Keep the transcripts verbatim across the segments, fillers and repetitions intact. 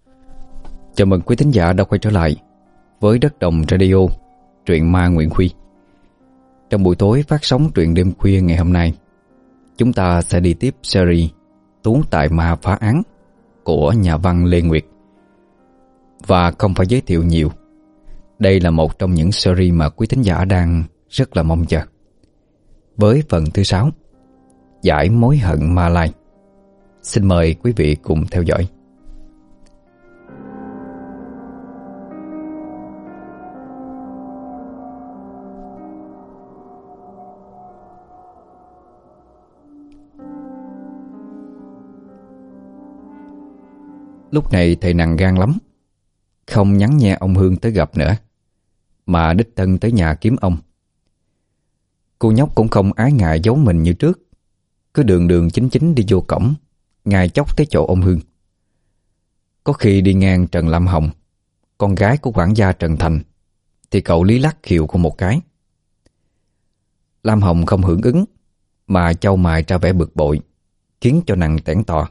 Chào mừng quý thính giả đã quay trở lại với Đất Đồng Radio, truyện ma Nguyễn Huy. Trong buổi tối phát sóng truyện đêm khuya ngày hôm nay, chúng ta sẽ đi tiếp series Tú Tài Ma Phá Án của nhà văn Lê Nguyệt. Và không phải giới thiệu nhiều, đây là một trong những series mà quý thính giả đang rất là mong chờ. Với phần thứ sáu, Giải Mối Hận Ma Lai. Xin mời quý vị cùng theo dõi. Lúc này thầy nặng gan lắm, không nhắn nghe ông Hương tới gặp nữa, mà đích thân tới nhà kiếm ông. Cô nhóc cũng không ái ngại giấu mình như trước, cứ đường đường chính chính đi vô cổng, ngay chốc tới chỗ ông Hương. Có khi đi ngang Trần Lam Hồng, con gái của quản gia Trần Thành, thì cậu lý lắc khiều cô một cái. Lam Hồng không hưởng ứng, mà chau mày ra vẻ bực bội, khiến cho nàng tẻn tò.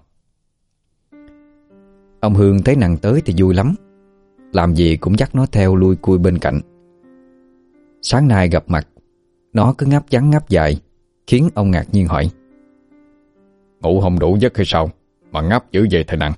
Ông Hương thấy nàng tới thì vui lắm, làm gì cũng dắt nó theo lui cui bên cạnh. Sáng nay gặp mặt, nó cứ ngáp ngắn ngáp dài, khiến ông ngạc nhiên hỏi: Ngủ không đủ giấc hay sao mà ngáp dữ vậy thầy Năng?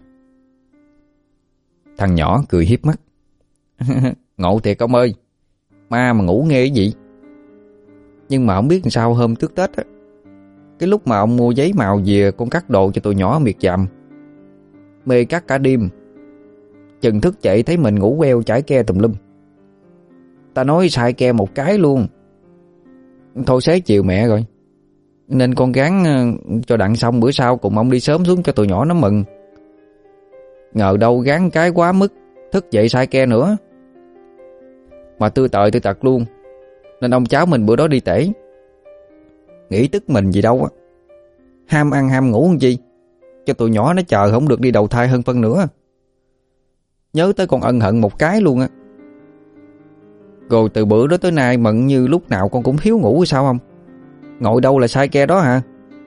Thằng nhỏ cười hiếp mắt: Ngộ thiệt ông ơi, ma mà ngủ nghe cái gì. Nhưng mà không biết làm sao hôm trước Tết á, cái lúc mà ông mua giấy màu về con cắt đồ cho tụi nhỏ miệt dạm, mê cắt cả đêm, chừng thức dậy thấy mình ngủ queo chải ke tùm lum. Ta nói sai ke một cái luôn. Thôi xế chiều mẹ rồi, nên con gán cho đặng xong bữa sau cùng ông đi sớm xuống cho tụi nhỏ nó mừng. Ngờ đâu gán cái quá mức, thức dậy sai ke nữa. Mà tư tợi tư tật luôn, nên ông cháu mình bữa đó đi tể. Nghĩ tức mình gì đâu á, ham ăn ham ngủ làm chi, cho tụi nhỏ nó chờ không được đi đầu thai hơn phân nữa. Nhớ tới con ân hận một cái luôn á. Rồi từ bữa đó tới nay mận như lúc nào con cũng thiếu ngủ hay sao không? Ngồi đâu là sai ke đó hả?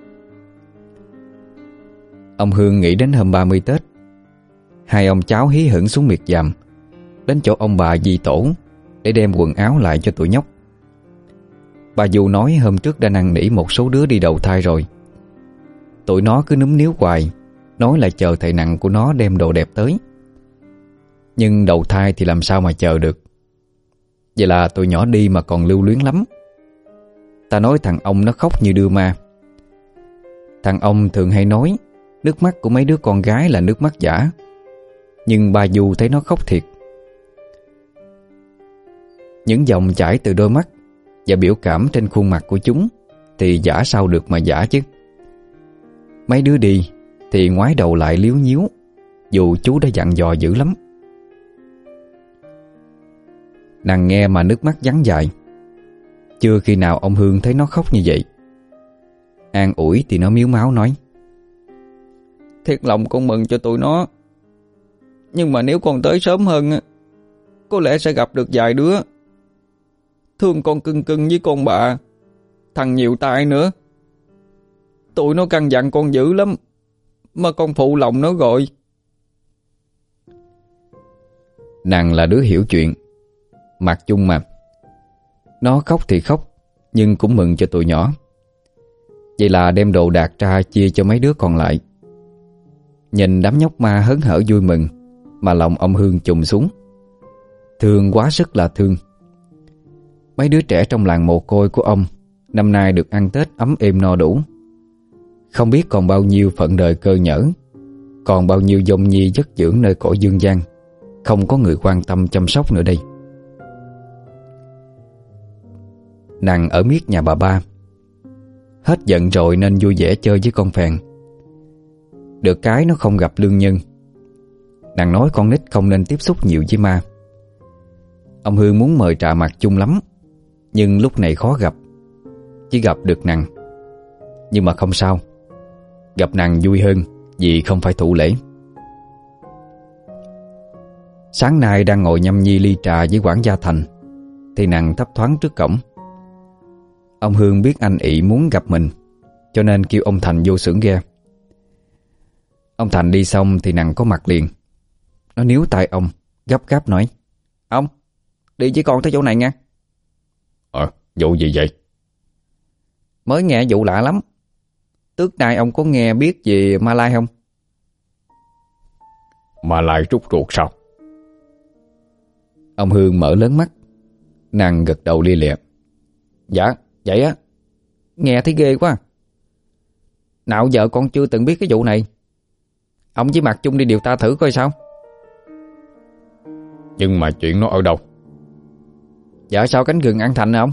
Ông Hương nghĩ đến hôm ba mươi Tết, hai ông cháu hí hửng xuống miệt dàm, đến chỗ ông bà Di Tổ để đem quần áo lại cho tụi nhóc. Bà Du nói hôm trước đã năn nỉ một số đứa đi đầu thai rồi. Tụi nó cứ núm níu hoài, nói là chờ thầy nặng của nó đem đồ đẹp tới. Nhưng đầu thai thì làm sao mà chờ được. Vậy là tụi nhỏ đi mà còn lưu luyến lắm. Ta nói thằng ông nó khóc như đưa ma. Thằng ông thường hay nói nước mắt của mấy đứa con gái là nước mắt giả, nhưng bà Du thấy nó khóc thiệt. Những dòng chảy từ đôi mắt và biểu cảm trên khuôn mặt của chúng thì giả sao được mà giả chứ. Mấy đứa đi thì ngoái đầu lại liếu nhíu, dù chú đã dặn dò dữ lắm. Nàng nghe mà nước mắt giắn dài. Chưa khi nào ông Hương thấy nó khóc như vậy. An ủi thì nó miếu máu nói: Thiệt lòng con mừng cho tụi nó, nhưng mà nếu con tới sớm hơn, có lẽ sẽ gặp được vài đứa. Thương con cưng cưng với con bà, thằng nhiều tay nữa. Tụi nó căn dặn con dữ lắm, mà con phụ lòng nó rồi. Nàng là đứa hiểu chuyện, mặc chung mà. Nó khóc thì khóc, nhưng cũng mừng cho tụi nhỏ. Vậy là đem đồ đạc ra chia cho mấy đứa còn lại. Nhìn đám nhóc ma hớn hở vui mừng, mà lòng ông Hương trùng xuống. Thương quá sức là thương. Mấy đứa trẻ trong làng mồ côi của ông năm nay được ăn Tết ấm êm no đủ. Không biết còn bao nhiêu phận đời cơ nhỡ, còn bao nhiêu dông nhi giấc dưỡng nơi cõi dương gian, không có người quan tâm chăm sóc nữa đây. Nàng ở miết nhà bà ba. Hết giận rồi nên vui vẻ chơi với con phèn. Được cái nó không gặp lương nhân. Nàng nói con nít không nên tiếp xúc nhiều với ma. Ông Hương muốn mời trà mặt chung lắm, nhưng lúc này khó gặp, chỉ gặp được nàng. Nhưng mà không sao, gặp nàng vui hơn vì không phải thụ lễ. Sáng nay đang ngồi nhâm nhi ly trà với quản gia Thành, thì nàng thấp thoáng trước cổng. Ông Hương biết anh ị muốn gặp mình, cho nên kêu ông Thành vô xưởng ghe. Ông Thành đi xong thì nàng có mặt liền, Nó níu tay ông, gấp gáp nói: Ông, đi với con tới chỗ này nha. Ờ, vụ gì vậy? Mới nghe vụ lạ lắm. Trước nay ông có nghe biết về Ma Lai không? Ma Lai rút ruột sao? Ông Hương mở lớn mắt. Nàng gật đầu lia lịa: Dạ, vậy á. Nghe thấy ghê quá. Nào giờ con chưa từng biết cái vụ này. Ông với Mạc Chung đi điều tra thử coi sao. Nhưng mà chuyện nó ở đâu? Dạ sao cánh rừng An Thành hả ông?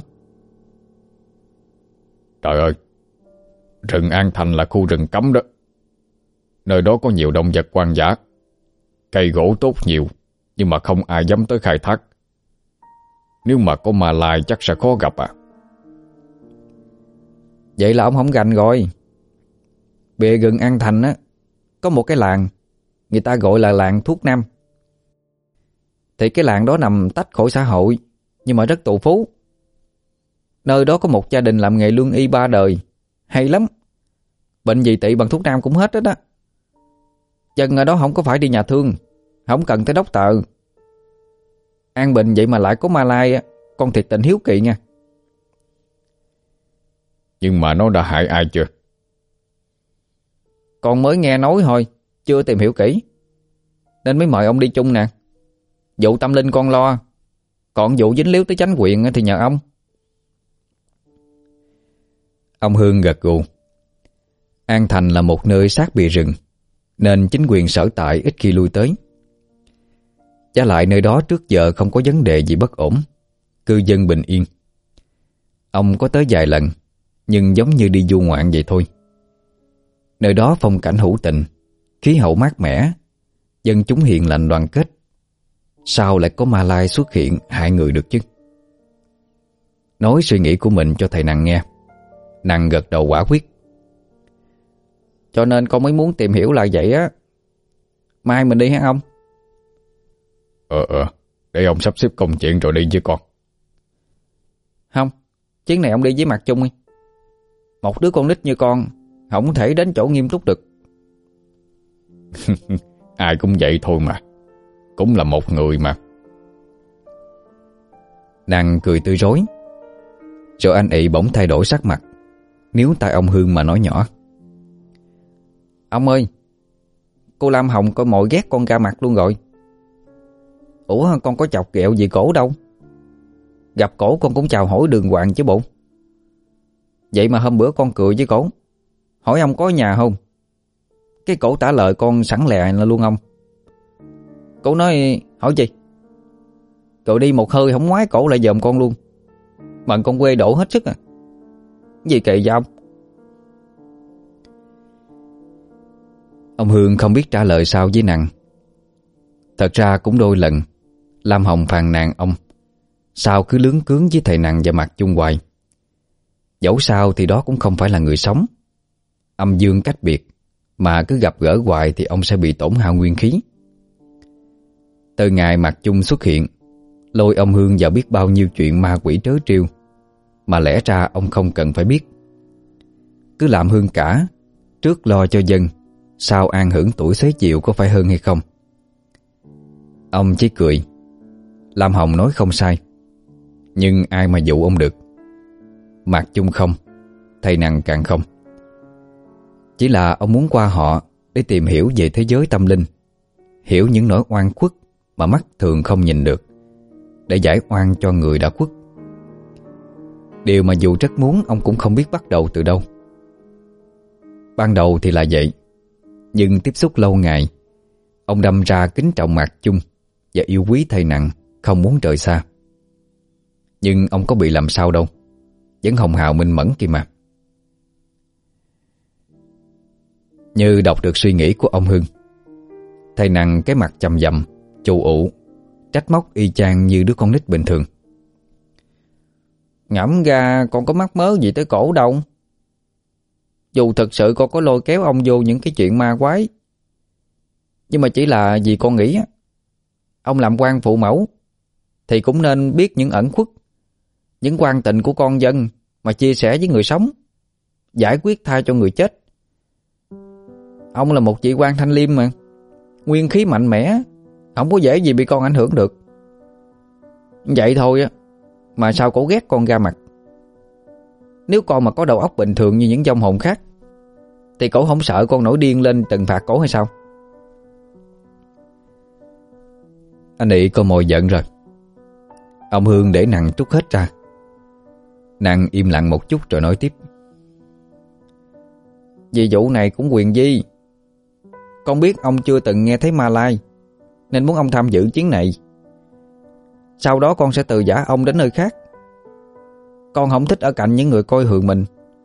Trời ơi, rừng An Thành là khu rừng cấm đó. Nơi đó có nhiều động vật hoang dã, cây gỗ tốt nhiều, nhưng mà không ai dám tới khai thác. Nếu mà có Ma Lai chắc sẽ khó gặp à. Vậy là ông không gành rồi. Bìa rừng An Thành á, có một cái làng, người ta gọi là làng Thuốc Nam. Thì cái làng đó nằm tách khỏi xã hội, nhưng mà rất tù phú. Nơi đó có một gia đình làm nghề lương y ba đời, hay lắm. Bệnh gì tị bằng thuốc nam cũng hết đó đó. Dân ở đó không có phải đi nhà thương, không cần tới đốc tờ. An bình vậy mà lại có Ma Lai á, con thiệt tình hiếu kỳ nha. Nhưng mà nó đã hại ai chưa? Con mới nghe nói thôi, chưa tìm hiểu kỹ, nên mới mời ông đi chung nè. Vụ tâm linh con lo, còn vụ dính líu tới chánh quyền thì nhờ ông. Ông Hương gật gù. An Thành là một nơi sát bìa rừng, nên chính quyền sở tại ít khi lui tới. Giá lại nơi đó trước giờ không có vấn đề gì bất ổn, cư dân bình yên. Ông có tới vài lần, nhưng giống như đi du ngoạn vậy thôi. Nơi đó phong cảnh hữu tình, khí hậu mát mẻ, dân chúng hiền lành đoàn kết. Sao lại có Ma Lai xuất hiện hại người được chứ? Nói suy nghĩ của mình cho thầy Năng nghe. Năng gật đầu quả quyết. Cho nên con mới muốn tìm hiểu là vậy á. Mai mình đi hả ông? Ờ ờ, để ông sắp xếp công chuyện rồi đi với con. Không, chuyến này ông đi với Mạc Chung đi. Một đứa con nít như con không thể đến chỗ nghiêm túc được. Ai cũng vậy thôi mà, cũng là một người mà. Năng cười tươi rói. Rồi anh ị bỗng thay đổi sắc mặt, níu tay ông Hương mà nói nhỏ: Ông ơi, cô Lam Hồng coi mồi ghét con ra mặt luôn rồi. Ủa con có chọc ghẹo gì cổ đâu. Gặp cổ con cũng chào hỏi đường hoàng chứ bộ. Vậy mà hôm bữa con cười với cổ, hỏi ông có nhà không. Cái cổ trả lời con sẵn lè là luôn ông. Cổ nói hỏi gì. Rồi đi một hơi không ngoái cổ lại dòm con luôn. Mà con quê đổ hết sức à. Gì kỳ vậy ông? Ông Hương không biết trả lời sao với Năng. Thật ra cũng đôi lần Lam Hồng phàn nàn ông sao cứ lướng cướng với thầy Năng và Mạc Chung hoài. Dẫu sao thì đó cũng không phải là người sống, âm dương cách biệt, mà cứ gặp gỡ hoài thì ông sẽ bị tổn hao nguyên khí. Từ ngày Mạc Chung xuất hiện, lôi ông Hương vào biết bao nhiêu chuyện ma quỷ trớ trêu mà lẽ ra ông không cần phải biết. Cứ làm Hương cả, trước lo cho dân, sau an hưởng tuổi xế chiều có phải hơn hay không? Ông chỉ cười. Lam Hồng nói không sai, nhưng ai mà dụ ông được. Mạc Chung không, thầy Năng càng không. Chỉ là ông muốn qua họ để tìm hiểu về thế giới tâm linh, hiểu những nỗi oan khuất mà mắt thường không nhìn được, để giải oan cho người đã khuất. Điều mà dù rất muốn ông cũng không biết bắt đầu từ đâu. Ban đầu thì là vậy, nhưng tiếp xúc lâu ngày, ông đâm ra kính trọng Mạc Chung và yêu quý thầy Năng, không muốn rời xa. Nhưng ông có bị làm sao đâu, vẫn hồng hào minh mẫn kìa mà. Như đọc được suy nghĩ của ông Hưng, thầy Năng cái mặt chằm dầm, chù ụ, trách móc y chang như đứa con nít bình thường. Ngẫm ra con có mắc mớ gì tới cổ đâu. Dù thật sự con có lôi kéo ông vô những cái chuyện ma quái, nhưng mà chỉ là vì con nghĩ á, ông làm quan phụ mẫu thì cũng nên biết những ẩn khuất, những quan tình của con dân mà chia sẻ với người sống, giải quyết tha cho người chết. Ông là một vị quan thanh liêm mà, nguyên khí mạnh mẽ, Không có dễ gì bị con ảnh hưởng được. Vậy thôi á mà sao cổ ghét con ra mặt. Nếu con mà có đầu óc bình thường như những vong hồn khác thì cổ không sợ con nổi điên lên trừng phạt cổ hay sao? Anh Ị có mồi giận rồi. Ông Hương để nàng trút hết ra. Nàng im lặng một chút rồi nói tiếp. Vì vụ này cũng quyền di. Con biết ông chưa từng nghe thấy ma lai nên muốn ông tham dự chuyến này. Sau đó con sẽ từ giã ông đến nơi khác. Con không thích ở cạnh những người coi thường mình.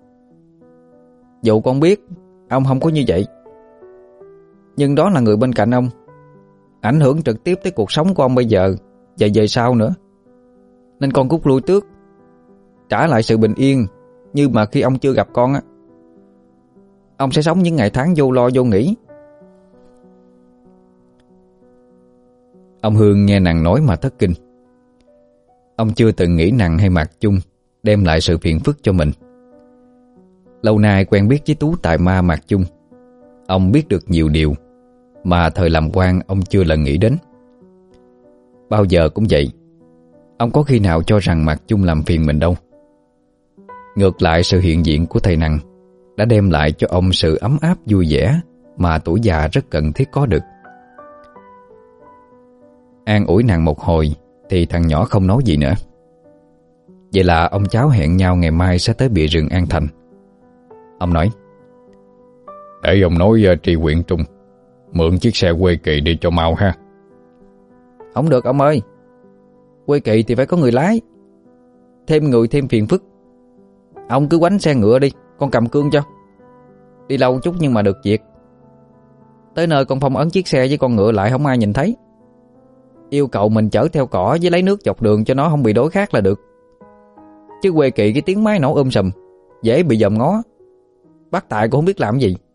Dù con biết ông không có như vậy, nhưng đó là người bên cạnh ông, ảnh hưởng trực tiếp tới cuộc sống của ông bây giờ và về sau nữa. Nên con cút lui trước, trả lại sự bình yên như mà khi ông chưa gặp con á. Ông sẽ sống những ngày tháng vô lo vô nghĩ. Ông Hương nghe nàng nói mà thất kinh. Ông chưa từng nghĩ nàng hay Mạc Chung đem lại sự phiền phức cho mình. Lâu nay quen biết với tú tài ma Mạc Chung, ông biết được nhiều điều mà thời làm quan ông chưa lần nghĩ đến. Bao giờ cũng vậy, ông có khi nào cho rằng Mạc Chung làm phiền mình đâu. Ngược lại, sự hiện diện của thầy Năng đã đem lại cho ông sự ấm áp vui vẻ mà tuổi già rất cần thiết có được. An ủi nàng một hồi thì thằng nhỏ không nói gì nữa. Vậy là ông cháu hẹn nhau ngày mai sẽ tới bìa rừng An Thành. Ông nói: Để ông nói uh, tri huyện Trung mượn chiếc xe quê kỳ đi cho mau ha. Không được ông ơi, quê kỳ thì phải có người lái. Thêm người thêm phiền phức. Ông cứ quánh xe ngựa đi, con cầm cương cho. Đi lâu chút nhưng mà được việc. Tới nơi con phong ấn chiếc xe với con ngựa lại không ai nhìn thấy. Yêu cầu mình chở theo cỏ với lấy nước dọc đường cho nó không bị đối khác là được. Chứ quê kỳ cái tiếng máy nổ um sùm, dễ bị dòm ngó. Bác Tài cũng không biết làm gì.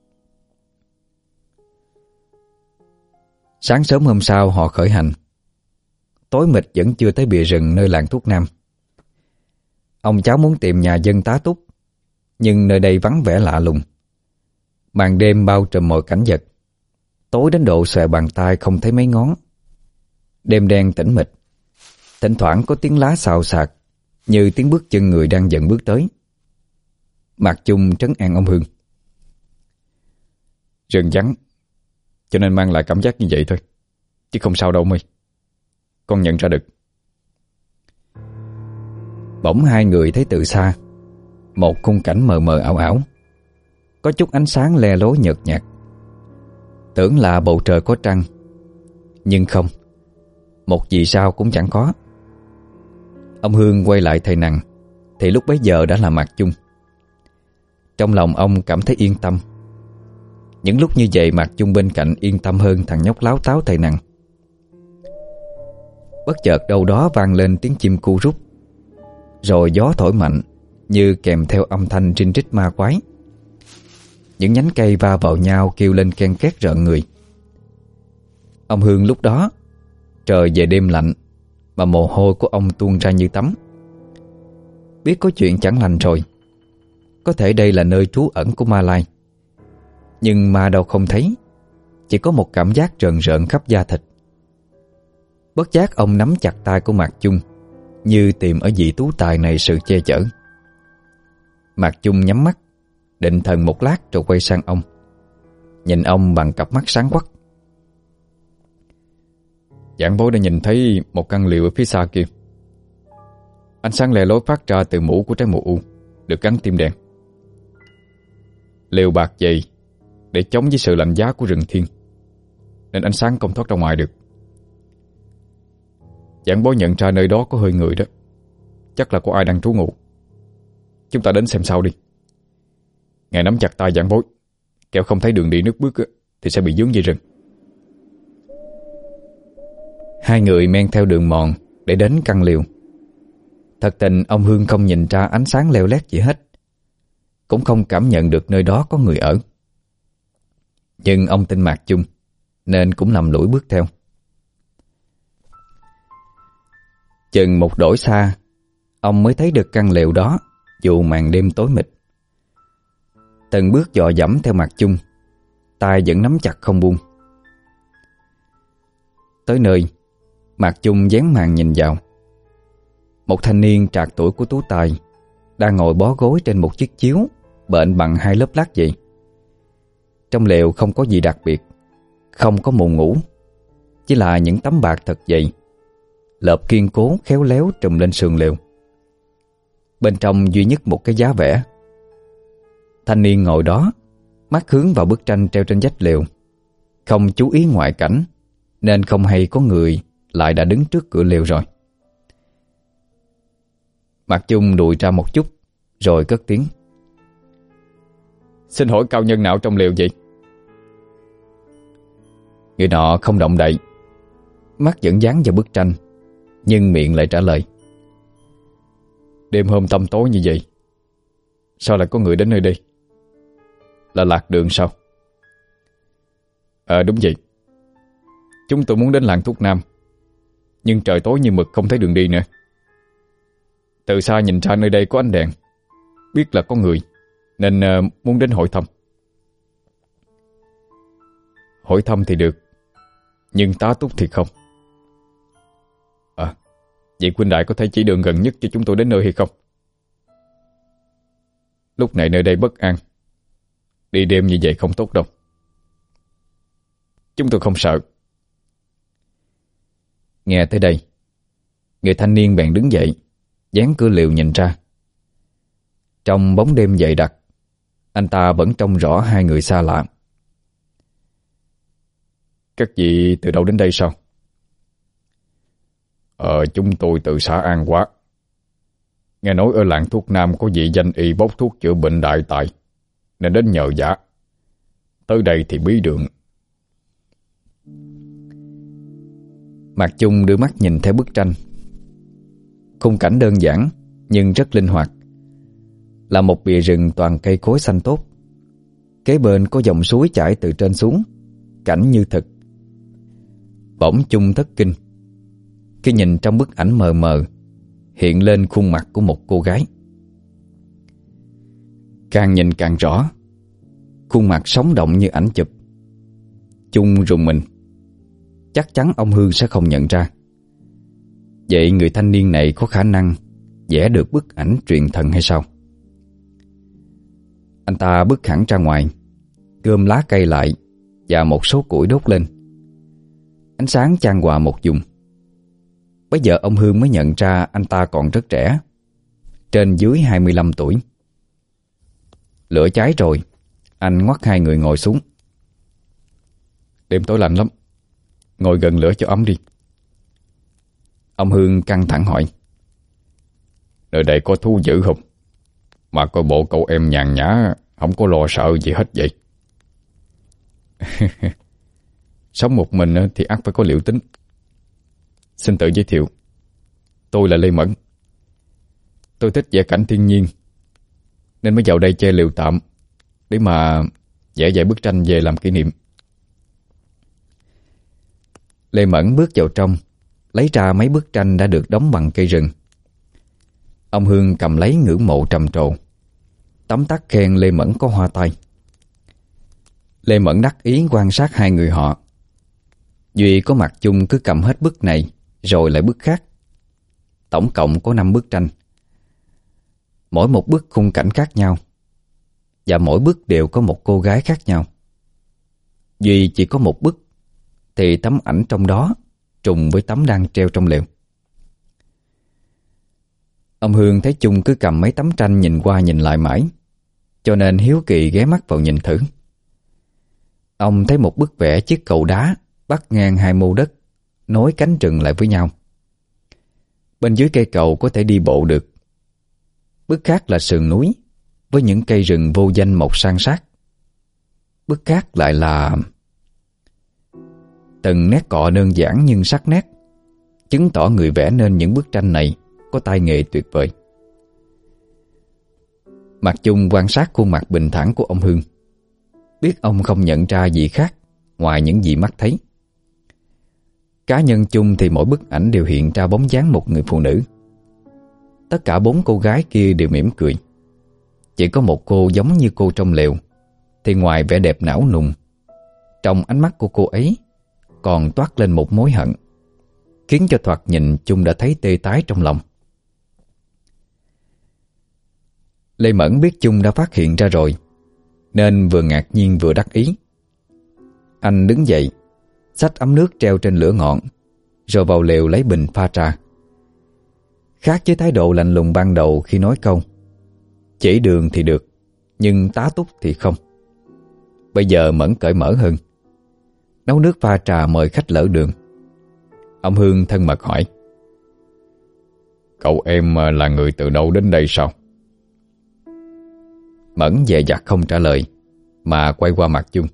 Sáng sớm hôm sau họ khởi hành. Tối mịt vẫn chưa tới bìa rừng nơi làng Thuốc Nam. Ông cháu muốn tìm nhà dân tá túc, nhưng nơi đây vắng vẻ lạ lùng. Màn đêm bao trùm mọi cảnh vật, tối đến độ xòe bàn tay không thấy mấy ngón. Đêm đen tĩnh mịch, thỉnh thoảng có tiếng lá xào xạc như tiếng bước chân người đang dần bước tới. Mạc Chung trấn an ông Hương: Rừng vắng cho nên mang lại cảm giác như vậy thôi, chứ không sao đâu My. Con nhận ra được. Bỗng hai người thấy từ xa một khung cảnh mờ mờ ảo ảo, có chút ánh sáng le lối nhợt nhạt. Tưởng là bầu trời có trăng, nhưng không, một vì sao cũng chẳng có. Ông Hương quay lại thầy Năng thì lúc bấy giờ đã là Mạc Chung. Trong lòng ông cảm thấy yên tâm. Những lúc như vậy Mạc Chung bên cạnh yên tâm hơn thằng nhóc láo táo thầy Năng. Bất chợt đâu đó vang lên tiếng chim cu rút, rồi gió thổi mạnh như kèm theo âm thanh rinh rít ma quái. Những nhánh cây va vào nhau kêu lên ken két rợn người. Ông Hương lúc đó, trời về đêm lạnh mà mồ hôi của ông tuôn ra như tắm. Biết có chuyện chẳng lành rồi. Có thể đây là nơi trú ẩn của ma lai, nhưng ma đâu không thấy, chỉ có một cảm giác rợn rợn khắp da thịt. Bất giác ông nắm chặt tay của Mạc Chung, như tìm ở vị tú tài này sự che chở. Mạc Chung nhắm mắt, định thần một lát rồi quay sang ông, nhìn ông bằng cặp mắt sáng quắc. Giảng bối đã nhìn thấy một căn liều ở phía xa kia. Ánh sáng lè lối phát ra từ mũ của trái mù u, được gắn tim đèn. Liều bạc dày để chống với sự lạnh giá của rừng thiên, nên ánh sáng không thoát ra ngoài được. Giảng bối nhận ra nơi đó có hơi người đó, chắc là có ai đang trú ngụ. Chúng ta đến xem sau đi. Ngài nắm chặt tay giảng bối, kẻo không thấy đường đi nước bước thì sẽ bị vướng dây rừng. Hai người men theo đường mòn để đến căn liều. Thật tình ông Hương không nhìn ra ánh sáng leo lét gì hết, cũng không cảm nhận được nơi đó có người ở. Nhưng ông tin Mạc Chung nên cũng lầm lũi bước theo. Chừng một đổi xa, ông mới thấy được căn lều đó dù màn đêm tối mịt. Từng bước dò dẫm theo Mạc Chung, tay vẫn nắm chặt không buông. Tới nơi, Mạc Chung dán màn nhìn vào. Một thanh niên trạc tuổi của Tú Tài đang ngồi bó gối trên một chiếc chiếu bện bằng hai lớp lát vậy. Trong lều không có gì đặc biệt, không có mùng ngủ, chỉ là những tấm bạt thật dày, lợp kiên cố khéo léo trùm lên sườn lều. Bên trong duy nhất một cái giá vẽ. Thanh niên ngồi đó, mắt hướng vào bức tranh treo trên vách lều, không chú ý ngoại cảnh, nên không hay có người lại đã đứng trước cửa lều rồi. Mạc Chung lùi ra một chút rồi cất tiếng: Xin hỏi cao nhân nào trong lều vậy? Người nọ không động đậy, mắt vẫn dán vào bức tranh, nhưng miệng lại trả lời: Đêm hôm tăm tối như vậy, sao lại có người đến nơi đây? Là lạc đường sao? Ờ đúng vậy. Chúng tôi muốn đến làng Thuốc Nam, nhưng trời tối như mực không thấy đường đi nữa. Từ xa nhìn ra nơi đây có ánh đèn, biết là có người, nên uh, muốn đến hỏi thăm. Hỏi thăm thì được, nhưng tá túc thì không. À, vậy huynh đại có thể chỉ đường gần nhất cho chúng tôi đến nơi hay không? Lúc này nơi đây bất an, đi đêm như vậy không tốt đâu. Chúng tôi không sợ. Nghe tới đây, người thanh niên bèn đứng dậy, dán cửa lều nhìn ra. Trong bóng đêm dày đặc, anh ta vẫn trông rõ hai người xa lạ. Các vị từ đâu đến đây sao? Ờ, chúng tôi từ xã An Hóa. Nghe nói ở làng Thuốc Nam có vị danh y bốc thuốc chữa bệnh đại tài, nên đến nhờ vả. Tới đây thì bí đường. Mạc Chung đưa mắt nhìn theo bức tranh. Khung cảnh đơn giản nhưng rất linh hoạt, là một bìa rừng toàn cây cối xanh tốt. Kế bên có dòng suối chảy từ trên xuống, cảnh như thực. Bỗng Chung thất kinh khi nhìn trong bức ảnh mờ mờ hiện lên khuôn mặt của một cô gái. Càng nhìn càng rõ, khuôn mặt sống động như ảnh chụp. Chung rùng mình, chắc chắn ông Hương sẽ không nhận ra. Vậy người thanh niên này có khả năng vẽ được bức ảnh truyền thần hay sao? Anh ta bước hẳn ra ngoài, gom lá cây lại và một số củi đốt lên. Ánh sáng chan hòa một vùng. Bây giờ ông Hương mới nhận ra anh ta còn rất trẻ, trên dưới hai mươi lăm tuổi. Lửa cháy rồi, anh ngoắt hai người ngồi xuống. Đêm tối lạnh lắm, ngồi gần lửa cho ấm đi. Ông Hương căng thẳng hỏi: Nơi đây có thú dữ không? Mà coi bộ cậu em nhàn nhã, không có lo sợ gì hết vậy. Sống một mình thì ắt phải có liệu tính. Xin tự giới thiệu, tôi là Lê Mẫn. Tôi thích vẽ cảnh thiên nhiên, nên mới vào đây che liều tạm để mà vẽ vài bức tranh về làm kỷ niệm. Lê Mẫn bước vào trong, lấy ra mấy bức tranh đã được đóng bằng cây rừng. Ông Hương cầm lấy ngưỡng mộ trầm trồ, tấm tắc khen Lê Mẫn có hoa tay. Lê Mẫn đắc ý quan sát hai người họ. Duy có Mạc Chung cứ cầm hết bức này rồi lại bức khác. Tổng cộng có năm bức tranh, mỗi một bức khung cảnh khác nhau, và mỗi bức đều có một cô gái khác nhau. Duy chỉ có một bức thì tấm ảnh trong đó trùng với tấm đang treo trong lều. Ông Hương thấy Chung cứ cầm mấy tấm tranh nhìn qua nhìn lại mãi, cho nên hiếu kỳ ghé mắt vào nhìn thử. Ông thấy một bức vẽ chiếc cầu đá bắc ngang hai mô đất, nối cánh rừng lại với nhau. Bên dưới cây cầu có thể đi bộ được. Bức khác là sườn núi với những cây rừng vô danh mọc san sát. Bức khác lại là từng nét cọ đơn giản nhưng sắc nét, chứng tỏ người vẽ nên những bức tranh này có tay nghề tuyệt vời. Mạc Chung quan sát khuôn mặt bình thản của ông Hương, biết ông không nhận ra gì khác ngoài những gì mắt thấy. Cá nhân Chung thì mỗi bức ảnh đều hiện ra bóng dáng một người phụ nữ. Tất cả bốn cô gái kia đều mỉm cười. Chỉ có một cô giống như cô trong lều, thì ngoài vẻ đẹp não nùng, trong ánh mắt của cô ấy còn toát lên một mối hận. khiến cho thoạt nhìn Chung đã thấy tê tái trong lòng. Lê Mẫn biết Chung đã phát hiện ra rồi, nên vừa ngạc nhiên vừa đắc ý. Anh đứng dậy, xách ấm nước treo trên lửa ngọn, rồi vào lều lấy bình pha trà. Khác với thái độ lạnh lùng ban đầu khi nói câu chỉ đường thì được, nhưng tá túc thì không. Bây giờ Mẫn cởi mở hơn, nấu nước pha trà mời khách lỡ đường. Ông Hương thân mật hỏi: Cậu em là người từ đâu đến đây sao? Mẫn dè dặt không trả lời, mà quay qua mặt Chung.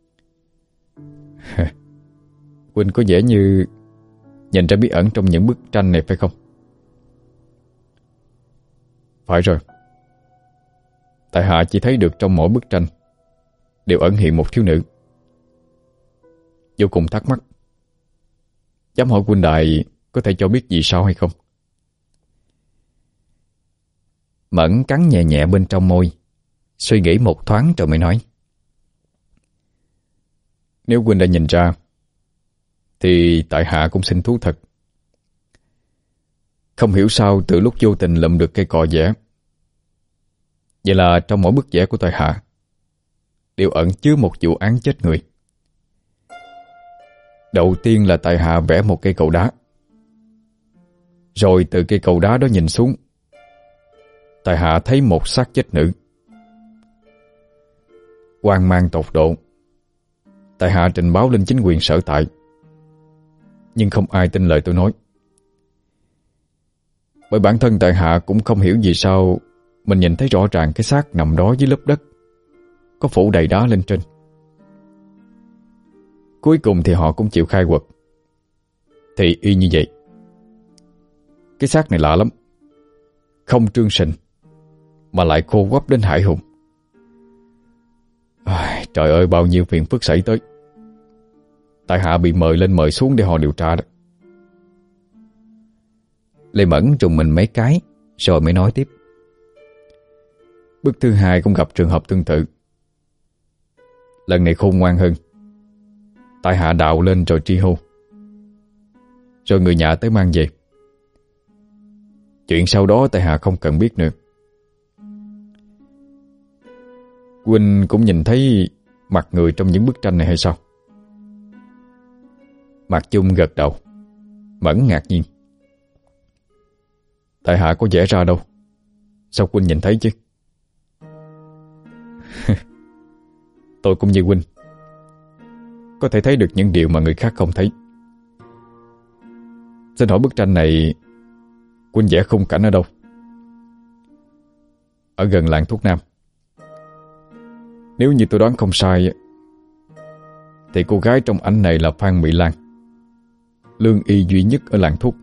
Huynh có vẻ như nhìn ra bí ẩn trong những bức tranh này phải không? Phải rồi. Tại hạ chỉ thấy được trong mỗi bức tranh đều ẩn hiện một thiếu nữ. Vô cùng thắc mắc, dám hỏi huynh đài có thể cho biết gì sao hay không? Mẫn cắn nhẹ nhẹ bên trong môi, suy nghĩ một thoáng rồi mới nói: Nếu huynh đã nhìn ra thì tại hạ cũng xin thú thật. Không hiểu sao từ lúc vô tình lượm được cây cọ vẽ. Vậy là trong mỗi bức vẽ của tại hạ đều ẩn chứa một vụ án chết người. Đầu tiên là tại hạ vẽ một cây cầu đá, rồi từ cây cầu đá đó nhìn xuống, tại hạ thấy một xác chết nữ. Hoang mang tột độ, tại hạ trình báo lên chính quyền sở tại, nhưng không ai tin lời tôi nói. Bởi bản thân tại hạ cũng không hiểu vì sao mình nhìn thấy rõ ràng cái xác nằm đó dưới lớp đất có phủ đầy đá lên trên. Cuối cùng thì họ cũng chịu khai quật. Thì y như vậy. Cái xác này lạ lắm, không trương sình mà lại khô quắp đến hãi hùng. À, trời ơi, bao nhiêu phiền phức xảy tới. Tại hạ bị mời lên mời xuống để họ điều tra đó. Lê Mẫn trùng mình mấy cái rồi mới nói tiếp: Bức thứ hai cũng gặp trường hợp tương tự. Lần này khôn ngoan hơn. Tại hạ đào lên rồi tri hô, rồi người nhà tới mang về. Chuyện sau đó tại hạ không cần biết nữa. Huynh cũng nhìn thấy mặt người trong những bức tranh này hay sao? Mặt Chung gật đầu. Mẫn ngạc nhiên: Tại hạ có vẽ ra đâu, sao huynh nhìn thấy chứ? Tôi cũng như huynh, có thể thấy được những điều mà người khác không thấy. Xin hỏi bức tranh này huynh vẽ khung cảnh ở đâu? Ở gần làng Thuốc Nam. Nếu như tôi đoán không sai thì cô gái trong ảnh này là Phan Mỹ Lan, lương y duy nhất ở làng Thuốc.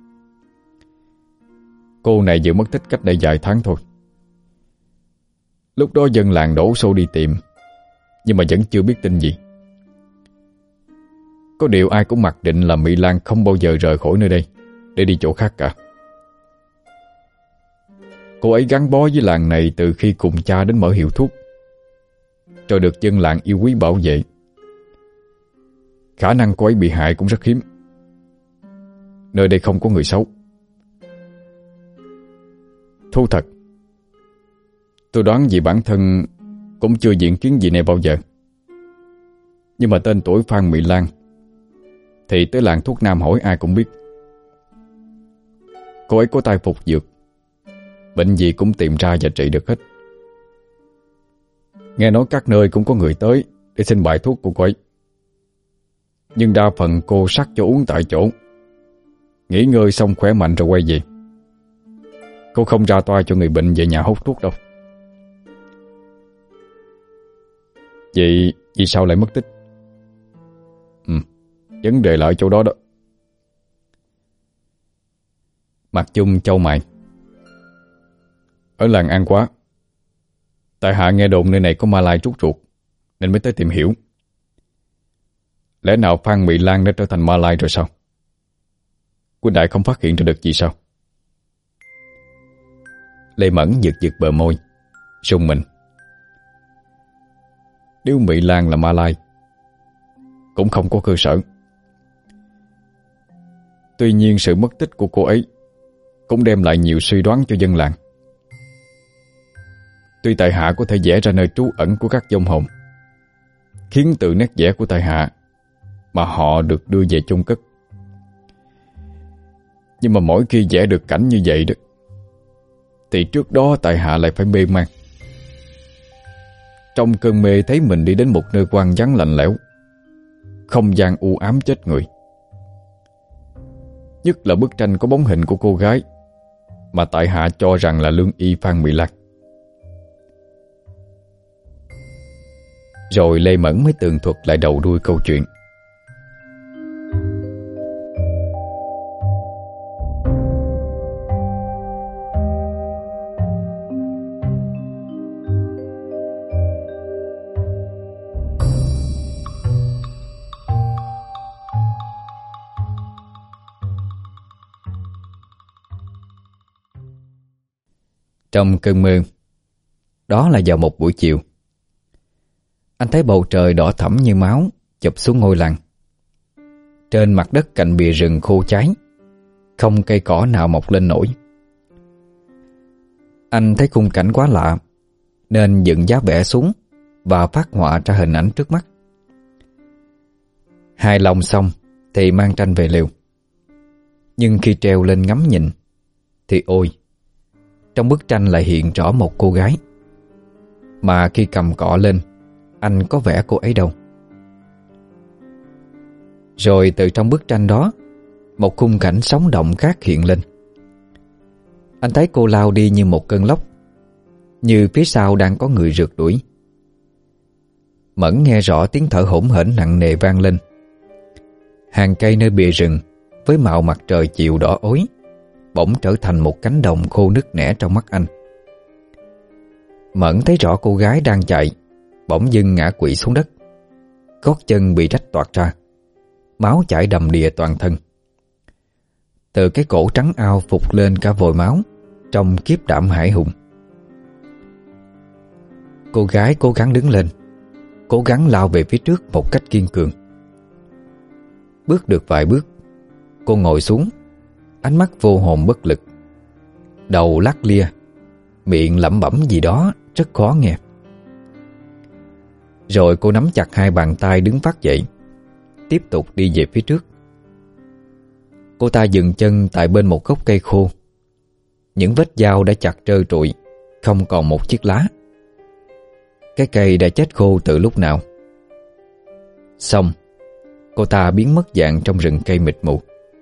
Cô này vừa mất tích cách đây vài tháng thôi. Lúc đó dân làng đổ xô đi tìm, nhưng mà vẫn chưa biết tin gì. Có điều ai cũng mặc định là Mỹ Lan không bao giờ rời khỏi nơi đây để đi chỗ khác cả. Cô ấy gắn bó với làng này từ khi cùng cha đến mở hiệu thuốc, rồi được dân làng yêu quý bảo vệ. Khả năng cô ấy bị hại cũng rất hiếm. Nơi đây không có người xấu. Thú thật, tôi đoán vì bản thân cũng chưa diễn kiến gì này bao giờ. Nhưng mà tên tuổi Phan Mỹ Lan thì tới làng Thuốc Nam hỏi ai cũng biết. Cô ấy có tay phục dược, bệnh gì cũng tìm ra và trị được hết. Nghe nói các nơi cũng có người tới để xin bài thuốc của cô ấy, nhưng đa phần cô sắc cho uống tại chỗ, nghỉ ngơi xong khỏe mạnh rồi quay về. Cô không ra toa cho người bệnh về nhà hút thuốc đâu. Vậy vì sao lại mất tích? Ừ, vấn đề là ở chỗ đó đó. Mặt Chung chau mày: Ở làng An Quá. Tại hạ nghe đồn nơi này có ma lai trút ruột nên mới tới tìm hiểu. Lẽ nào Phan Mỹ Lan đã trở thành ma lai rồi sao? Huynh đại không phát hiện ra được gì sao? Lê Mẫn giật giật bờ môi, rùng mình. Nếu Mỹ Lan là ma lai cũng không có cơ sở. Tuy nhiên sự mất tích của cô ấy cũng đem lại nhiều suy đoán cho dân làng. Tuy tại hạ có thể vẽ ra nơi trú ẩn của các vong hồn, khiến từ nét vẽ của tại hạ mà họ được đưa về chôn cất, nhưng mà mỗi khi vẽ được cảnh như vậy đó, thì trước đó tại hạ lại phải mê man. Trong cơn mê thấy mình đi đến một nơi hoang vắng lạnh lẽo, không gian u ám chết người. Nhất là bức tranh có bóng hình của cô gái mà tại hạ cho rằng là lương y Phan Mỹ Lan. Rồi Lê Mẫn mới tường thuật lại đầu đuôi câu chuyện. Trong cơn mơ, đó là vào một buổi chiều, anh thấy bầu trời đỏ thẫm như máu chụp xuống ngôi làng. Trên mặt đất cạnh bìa rừng khô cháy, không cây cỏ nào mọc lên nổi. Anh thấy khung cảnh quá lạ nên dựng giá vẽ xuống và phát họa ra hình ảnh trước mắt. Hài lòng xong thì mang tranh về lều. Nhưng khi treo lên ngắm nhìn thì ôi, trong bức tranh lại hiện rõ một cô gái, mà khi cầm cọ lên, anh có vẽ cô ấy đâu. Rồi từ trong bức tranh đó, một khung cảnh sống động khác hiện lên. Anh thấy cô lao đi như một cơn lốc, như phía sau đang có người rượt đuổi. Mẫn nghe rõ tiếng thở hổn hển nặng nề vang lên. Hàng cây nơi bìa rừng với màu mặt trời chiều đỏ ối bỗng trở thành một cánh đồng khô nứt nẻ trong mắt anh. Mẫn thấy rõ cô gái đang chạy bỗng dưng ngã quỵ xuống đất, gót chân bị rách toạc ra, máu chảy đầm đìa toàn thân. Từ cái cổ trắng ao phụt lên cả vòi máu, trong kiếp đảm hải hùng. Cô gái cố gắng đứng lên, cố gắng lao về phía trước một cách kiên cường. Bước được vài bước, cô ngồi xuống, ánh mắt vô hồn bất lực, đầu lắc lia, miệng lẩm bẩm gì đó rất khó nghe. Rồi cô nắm chặt hai bàn tay đứng phát dậy, tiếp tục đi về phía trước. Cô ta dừng chân tại bên một gốc cây khô. Những vết dao đã chặt trơ trụi, không còn một chiếc lá. Cái cây đã chết khô từ lúc nào. Xong, cô ta biến mất dạng trong rừng cây mịt mù.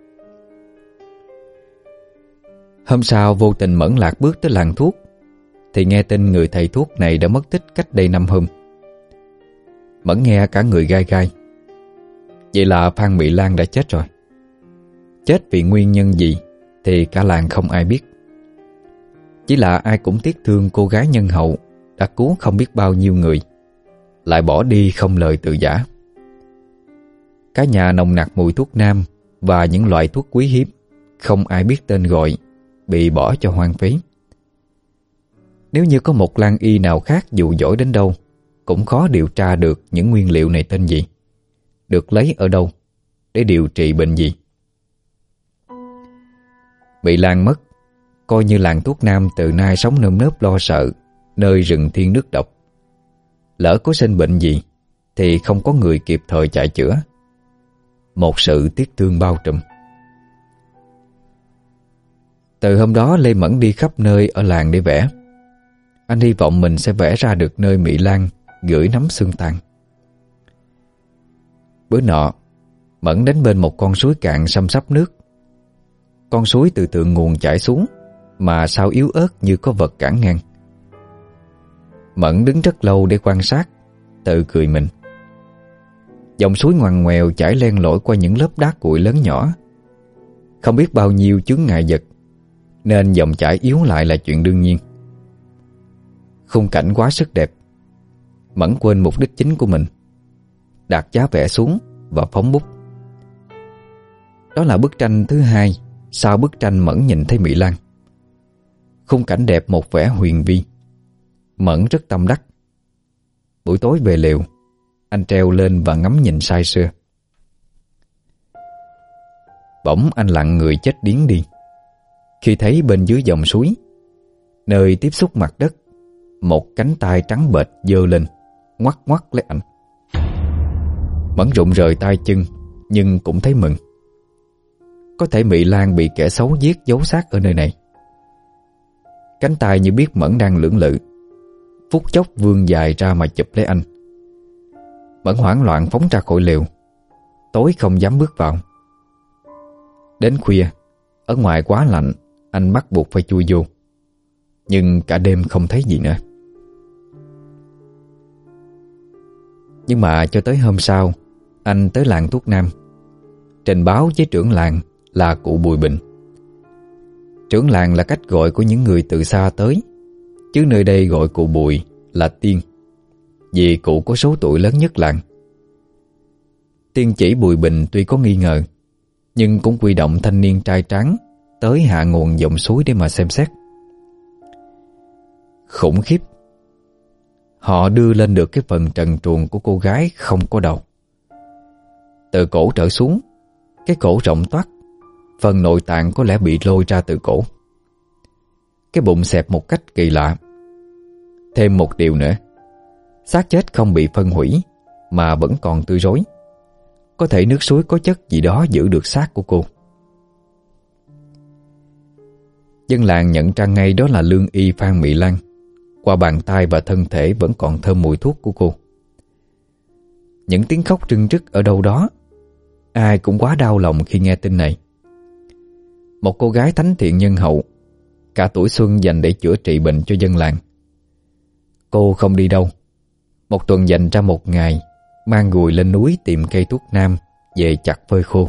Hôm sau vô tình Mẫn lạc bước tới làng thuốc, thì nghe tin người thầy thuốc này đã mất tích cách đây năm hôm. Mẫn nghe cả người gai gai. Vậy là Phan Mỹ Lan đã chết rồi. Chết vì nguyên nhân gì thì cả làng không ai biết. Chỉ là ai cũng tiếc thương cô gái nhân hậu đã cứu không biết bao nhiêu người, lại bỏ đi không lời từ giã. Cả nhà nồng nặc mùi thuốc nam và những loại thuốc quý hiếm không ai biết tên gọi, bị bỏ cho hoang phí. Nếu như có một làng y nào khác dù giỏi đến đâu, cũng khó điều tra được những nguyên liệu này tên gì, được lấy ở đâu, để điều trị bệnh gì. Bị Lan mất, coi như làng thuốc nam từ nay sống nơm nớp lo sợ nơi rừng thiên nước độc. Lỡ có sinh bệnh gì thì không có người kịp thời chạy chữa. Một sự tiếc thương bao trùm. Từ hôm đó Lê Mẫn đi khắp nơi ở làng để vẽ. Anh hy vọng mình sẽ vẽ ra được nơi Mỹ Lan gửi nắm xương tàn. Bữa nọ, Mẫn đến bên một con suối cạn xăm xắp nước. Con suối từ thượng nguồn chảy xuống, mà sao yếu ớt như có vật cản ngang. Mẫn đứng rất lâu để quan sát, tự cười mình. Dòng suối ngoằn ngoèo chảy len lỏi qua những lớp đá cuội lớn nhỏ. Không biết bao nhiêu chướng ngại vật, nên dòng chảy yếu lại là chuyện đương nhiên. Khung cảnh quá sức đẹp, Mẫn quên mục đích chính của mình, đặt giá vẽ xuống và phóng bút. Đó là bức tranh thứ hai sau bức tranh Mẫn nhìn thấy Mỹ Lan. Khung cảnh đẹp một vẻ huyền vi. Mẫn rất tâm đắc. Buổi tối về lều, anh treo lên và ngắm nhìn say sưa. Bỗng anh lặng người chết điếng đi khi thấy bên dưới dòng suối, nơi tiếp xúc mặt đất, một cánh tay trắng bệch giơ lên, ngoắc ngoắc lấy anh. Mẫn rụng rời tay chân, nhưng cũng thấy mừng. Có thể Mỹ Lan bị kẻ xấu giết giấu xác ở nơi này. Cánh tay như biết Mẫn đang lưỡng lự, phút chốc vươn dài ra mà chụp lấy anh. Mẫn hoảng loạn phóng ra khỏi lều, tối không dám bước vào. Đến khuya, ở ngoài quá lạnh, anh bắt buộc phải chui vô. Nhưng cả đêm không thấy gì nữa. Nhưng mà cho tới hôm sau, anh tới làng thuốc nam, trình báo với trưởng làng là cụ Bùi Bình. Trưởng làng là cách gọi của những người từ xa tới, chứ nơi đây gọi cụ Bùi là Tiên, vì cụ có số tuổi lớn nhất làng. Tiên chỉ Bùi Bình tuy có nghi ngờ, nhưng cũng quy động thanh niên trai tráng tới hạ nguồn dòng suối để mà xem xét. Khủng khiếp, họ đưa lên được cái phần trần truồng của cô gái không có đầu. Từ cổ trở xuống, cái cổ rộng toát, phần nội tạng có lẽ bị lôi ra từ cổ. Cái bụng xẹp một cách kỳ lạ. Thêm một điều nữa, xác chết không bị phân hủy mà vẫn còn tươi rối. Có thể nước suối có chất gì đó giữ được xác của cô. Dân làng nhận ra ngay đó là lương y Phan Mỹ Lan, qua bàn tay và thân thể vẫn còn thơm mùi thuốc của cô. Những tiếng khóc trưng rức ở đâu đó. Ai cũng quá đau lòng khi nghe tin này. Một cô gái thánh thiện nhân hậu, cả tuổi xuân dành để chữa trị bệnh cho dân làng. Cô không đi đâu. Một tuần dành ra một ngày, mang gùi lên núi tìm cây thuốc nam về chặt phơi khô.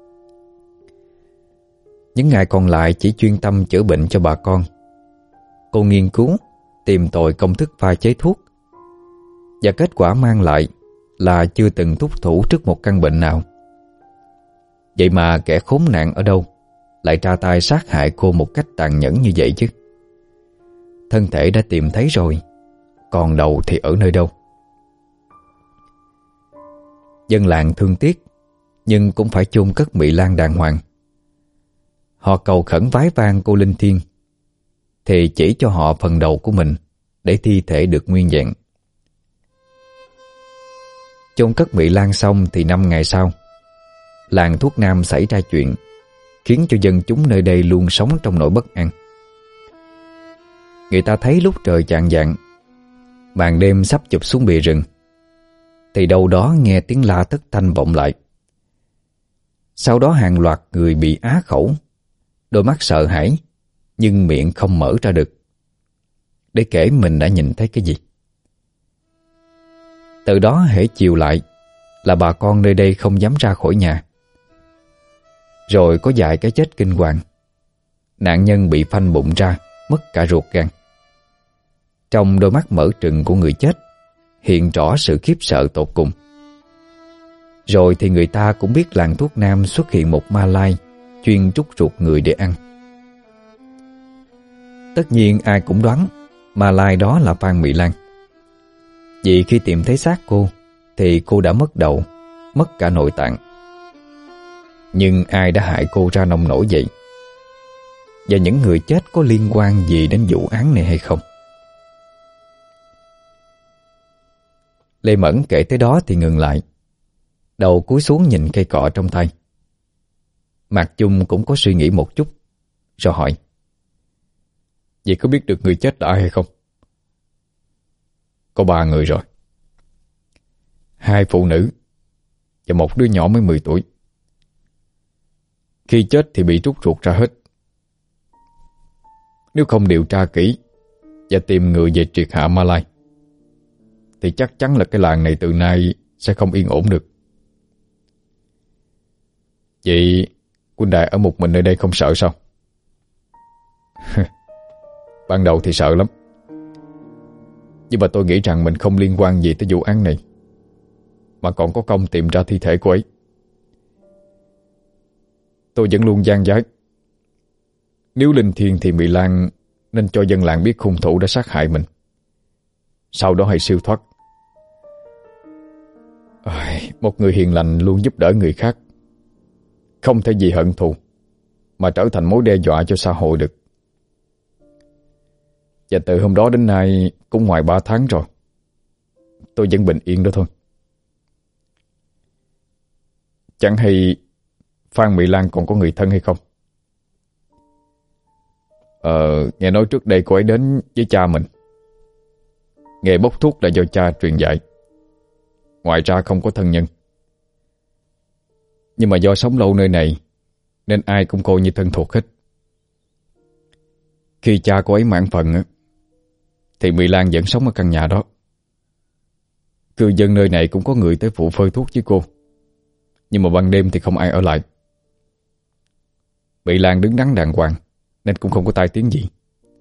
Những ngày còn lại chỉ chuyên tâm chữa bệnh cho bà con. Cô nghiên cứu, tìm tòi công thức pha chế thuốc, và kết quả mang lại là chưa từng thúc thủ trước một căn bệnh nào. Vậy mà kẻ khốn nạn ở đâu lại ra tay sát hại cô một cách tàn nhẫn như vậy chứ? Thân thể đã tìm thấy rồi, còn đầu thì ở nơi đâu? Dân làng thương tiếc, nhưng cũng phải chôn cất Mỹ Lan đàng hoàng. Họ cầu khẩn vái vang cô linh thiêng, thì chỉ cho họ phần đầu của mình để thi thể được nguyên vẹn. Chôn cất Mỹ Lan xong thì năm ngày sau, làng thuốc nam xảy ra chuyện khiến cho dân chúng nơi đây luôn sống trong nỗi bất an. Người ta thấy lúc trời chạng vạng, màn đêm sắp chụp xuống bìa rừng, thì đâu đó nghe tiếng la thất thanh vọng lại. Sau đó hàng loạt người bị á khẩu, đôi mắt sợ hãi nhưng miệng không mở ra được để kể mình đã nhìn thấy cái gì. Từ đó hễ chiều lại là bà con nơi đây không dám ra khỏi nhà. Rồi có vài cái chết kinh hoàng. Nạn nhân bị phanh bụng ra, mất cả ruột gan. Trong đôi mắt mở trừng của người chết hiện rõ sự khiếp sợ tột cùng. Rồi thì người ta cũng biết làng thuốc nam xuất hiện một ma lai chuyên trút ruột người để ăn. Tất nhiên ai cũng đoán ma lai đó là Phan Mỹ Lan. Vì khi tìm thấy xác cô thì cô đã mất đầu, mất cả nội tạng. Nhưng ai đã hại cô ra nông nổi vậy? Và những người chết có liên quan gì đến vụ án này hay không? Lê Mẫn kể tới đó thì ngừng lại, đầu cúi xuống nhìn cây cọ trong tay. Mạc Chung cũng có suy nghĩ một chút, rồi hỏi: "Vậy có biết được người chết là ai hay không?" "Có ba người rồi. Hai phụ nữ và một đứa nhỏ mới mười tuổi. Khi chết thì bị rút ruột ra hết. Nếu không điều tra kỹ và tìm người về triệt hạ ma lai thì chắc chắn là cái làng này từ nay sẽ không yên ổn được. Vậy huynh đại ở một mình nơi đây không sợ sao?" "Ban đầu thì sợ lắm, nhưng mà tôi nghĩ rằng mình không liên quan gì tới vụ án này, mà còn có công tìm ra thi thể cô ấy. Tôi vẫn luôn gian dái. Nếu linh thiêng thì Mỹ Lan nên cho dân làng biết hung thủ đã sát hại mình, sau đó hãy siêu thoát. Một người hiền lành luôn giúp đỡ người khác, không thể vì hận thù mà trở thành mối đe dọa cho xã hội được. Và từ hôm đó đến nay cũng ngoài ba tháng rồi, tôi vẫn bình yên đó thôi. Chẳng hay Phan Mỹ Lan còn có người thân hay không? Ờ, nghe nói trước đây cô ấy đến với cha mình. Nghề bốc thuốc là do cha truyền dạy, ngoài ra không có thân nhân. Nhưng mà do sống lâu nơi này nên ai cũng coi như thân thuộc hết. Khi cha cô ấy mãn phần thì Mỹ Lan vẫn sống ở căn nhà đó. Cư dân nơi này cũng có người tới phụ phơi thuốc với cô, nhưng mà ban đêm thì không ai ở lại. Mỹ Lan đứng đắn đàng hoàng nên cũng không có tai tiếng gì.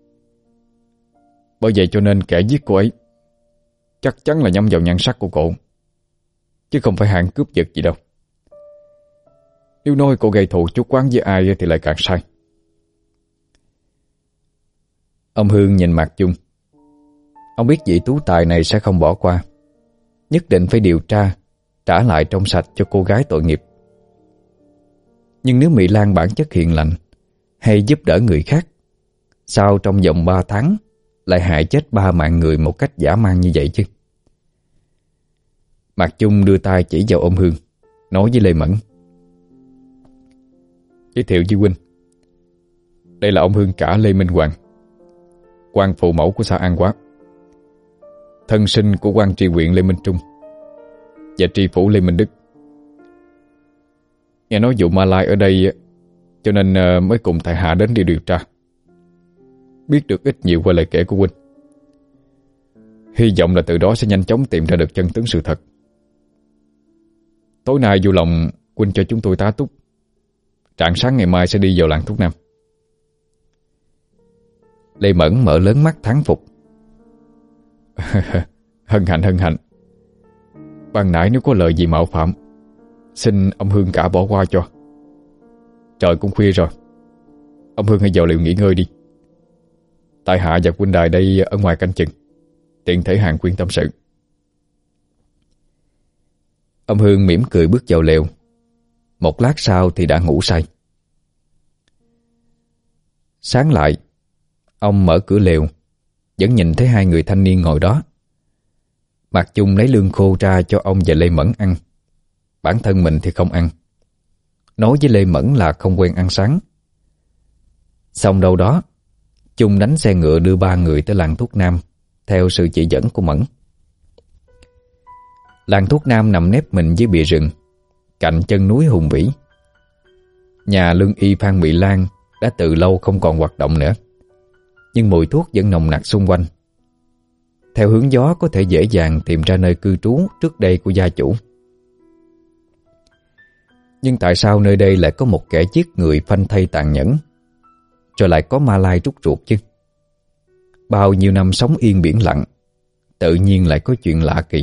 Bởi vậy cho nên kẻ giết cô ấy chắc chắn là nhắm vào nhan sắc của cô, chứ không phải hạng cướp giật gì đâu. Nếu nói cô gây thù chuốc oán với ai thì lại càng sai. Ông Hương nhìn Mạc Chung. Ông biết vị tú tài này sẽ không bỏ qua, nhất định phải điều tra, trả lại trong sạch cho cô gái tội nghiệp. Nhưng nếu Mỹ Lan bản chất hiền lành hay giúp đỡ người khác, sao trong vòng ba tháng lại hại chết ba mạng người một cách dã man như vậy chứ? Mạc Chung đưa tay chỉ vào ông Hương, nói với Lê Mẫn: Giới thiệu với huynh, đây là ông Hương cả Lê Minh Hoàng, quan phụ mẫu của xã An Quá, thân sinh của quan tri huyện Lê Minh Trung và tri phủ Lê Minh Đức. Nghe nói vụ Ma Lai ở đây cho nên mới cùng tại hạ đến đi điều tra, biết được ít nhiều qua lời kể của huynh. Hy vọng là từ đó sẽ nhanh chóng tìm ra được chân tướng sự thật. Tối nay vui lòng huynh cho chúng tôi tá túc, rạng sáng ngày mai sẽ đi vào làng thuốc Nam. Lê Mẫn mở lớn mắt thán phục. Hân hạnh hân hạnh. Ban nãy nếu có lời gì mạo phạm, xin ông Hương cả bỏ qua cho. Trời cũng khuya rồi, ông Hương hãy vào liệu nghỉ ngơi đi. Tại hạ và huynh đài đây ở ngoài canh chừng, tiện thể hàng khuyên tâm sự. Ông Hương mỉm cười bước vào lều. Một lát sau thì đã ngủ say. Sáng lại, ông mở cửa lều, vẫn nhìn thấy hai người thanh niên ngồi đó. Mạc Chung lấy lương khô ra cho ông và Lê Mẫn ăn. Bản thân mình thì không ăn, nói với Lê Mẫn là không quen ăn sáng. Xong đâu đó, Chung đánh xe ngựa đưa ba người tới làng thuốc Nam theo sự chỉ dẫn của Mẫn. Làng thuốc Nam nằm nép mình dưới bìa rừng, cạnh chân núi hùng vĩ. Nhà lương y Phan Mỹ Lan đã từ lâu không còn hoạt động nữa, nhưng mùi thuốc vẫn nồng nặc xung quanh. Theo hướng gió có thể dễ dàng tìm ra nơi cư trú trước đây của gia chủ. Nhưng tại sao nơi đây lại có một kẻ giết người phanh thây tàn nhẫn, rồi lại có ma lai rút ruột chứ? Bao nhiêu năm sống yên biển lặng, tự nhiên lại có chuyện lạ kỳ.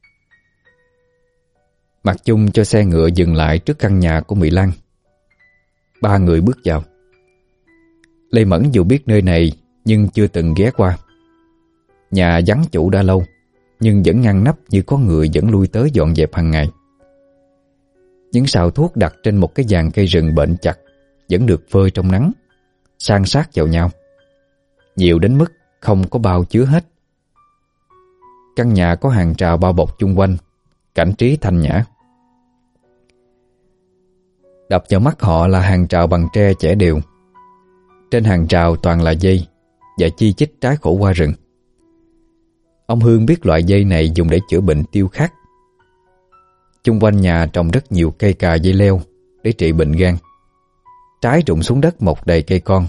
Mạc Chung cho xe ngựa dừng lại trước căn nhà của Mỹ Lan. Ba người bước vào. Lê Mẫn dù biết nơi này nhưng chưa từng ghé qua. Nhà vắng chủ đã lâu, nhưng vẫn ngăn nắp như có người vẫn lui tới dọn dẹp hàng ngày. Những sào thuốc đặt trên một cái giàn cây rừng bệnh chặt vẫn được phơi trong nắng, san sát vào nhau, nhiều đến mức không có bao chứa hết. Căn nhà có hàng rào bao bọc chung quanh, cảnh trí thanh nhã. Đập vào mắt họ là hàng rào bằng tre chẻ đều. Trên hàng rào toàn là dây và chi chít trái khổ qua rừng. Ông Hương biết loại dây này dùng để chữa bệnh tiêu khát. Chung quanh nhà trồng rất nhiều cây cà dây leo để trị bệnh gan. Trái rụng xuống đất mọc đầy cây con.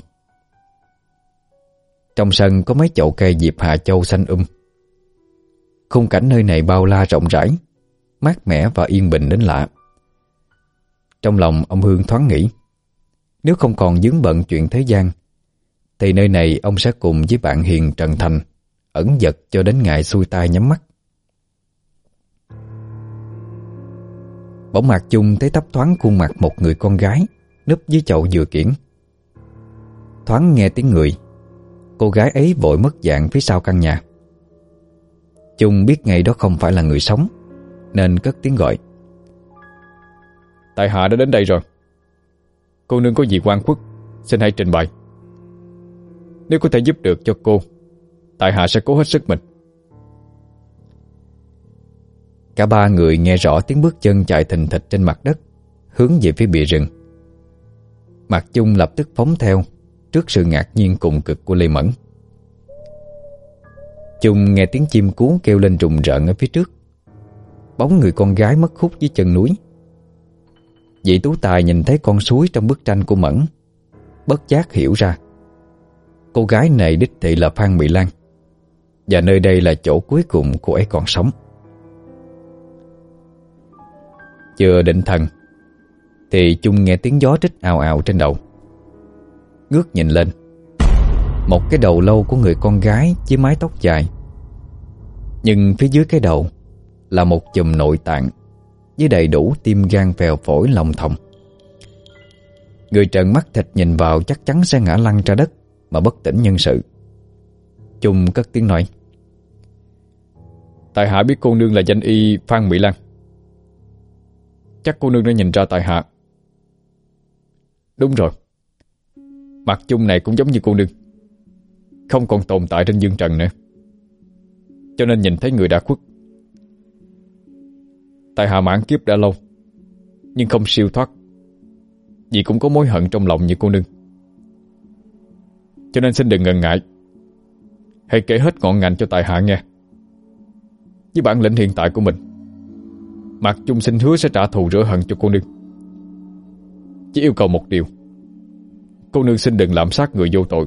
Trong sân có mấy chậu cây diệp Hạ Châu xanh um. Khung cảnh nơi này bao la rộng rãi, mát mẻ và yên bình đến lạ. Trong lòng ông Hương thoáng nghĩ, nếu không còn vướng bận chuyện thế gian thì nơi này ông sẽ cùng với bạn hiền Trần Thành ẩn dật cho đến ngày xuôi tai nhắm mắt. Bỗng Mạc Chung thấy thấp thoáng khuôn mặt một người con gái núp dưới chậu dừa kiển. Thoáng nghe tiếng người, cô gái ấy vội mất dạng phía sau căn nhà. Chung biết ngay đó không phải là người sống, nên cất tiếng gọi. Tại hạ đã đến đây rồi, Cô nương có gì oan khuất, xin hãy trình bày. Nếu có thể giúp được cho cô, tại hạ sẽ cố hết sức mình. Cả ba người nghe rõ tiếng bước chân chạy thình thịch trên mặt đất, hướng về phía bìa rừng. Mạc Chung lập tức phóng theo, trước sự ngạc nhiên cùng cực của Lê Mẫn. Chung nghe tiếng chim cú kêu lên rùng rợn ở phía trước. Bóng người con gái mất hút dưới chân núi. Vị tú tài nhìn thấy con suối trong bức tranh của Mẫn, bất giác hiểu ra cô gái này đích thị là Phan Mỹ Lan, và nơi đây là chỗ cuối cùng cô ấy còn sống. Chưa định thần thì Chung nghe tiếng gió rít ào ào trên đầu. Ngước nhìn lên, một cái đầu lâu của người con gái với mái tóc dài, nhưng phía dưới cái đầu là một chùm nội tạng với đầy đủ tim gan phèo phổi lòng thòng. Người trợn mắt thịt nhìn vào chắc chắn sẽ ngã lăn ra đất mà bất tỉnh nhân sự. Chung cất tiếng nói: Tại hạ biết cô nương là danh y Phan Mỹ Lan. Chắc cô nương đã nhìn ra tại hạ. Đúng rồi, mặt Chung này cũng giống như cô nương, không còn tồn tại trên dương trần nữa, cho nên nhìn thấy người đã khuất. Tại hạ mãn kiếp đã lâu, nhưng không siêu thoát, vì cũng có mối hận trong lòng như cô nương. Cho nên xin đừng ngần ngại, hãy kể hết ngọn ngành cho tại hạ nghe. Với bản lĩnh hiện tại của mình, Mạc Chung xin hứa sẽ trả thù rửa hận cho cô nương. Chỉ yêu cầu một điều: cô nương xin đừng lạm sát người vô tội.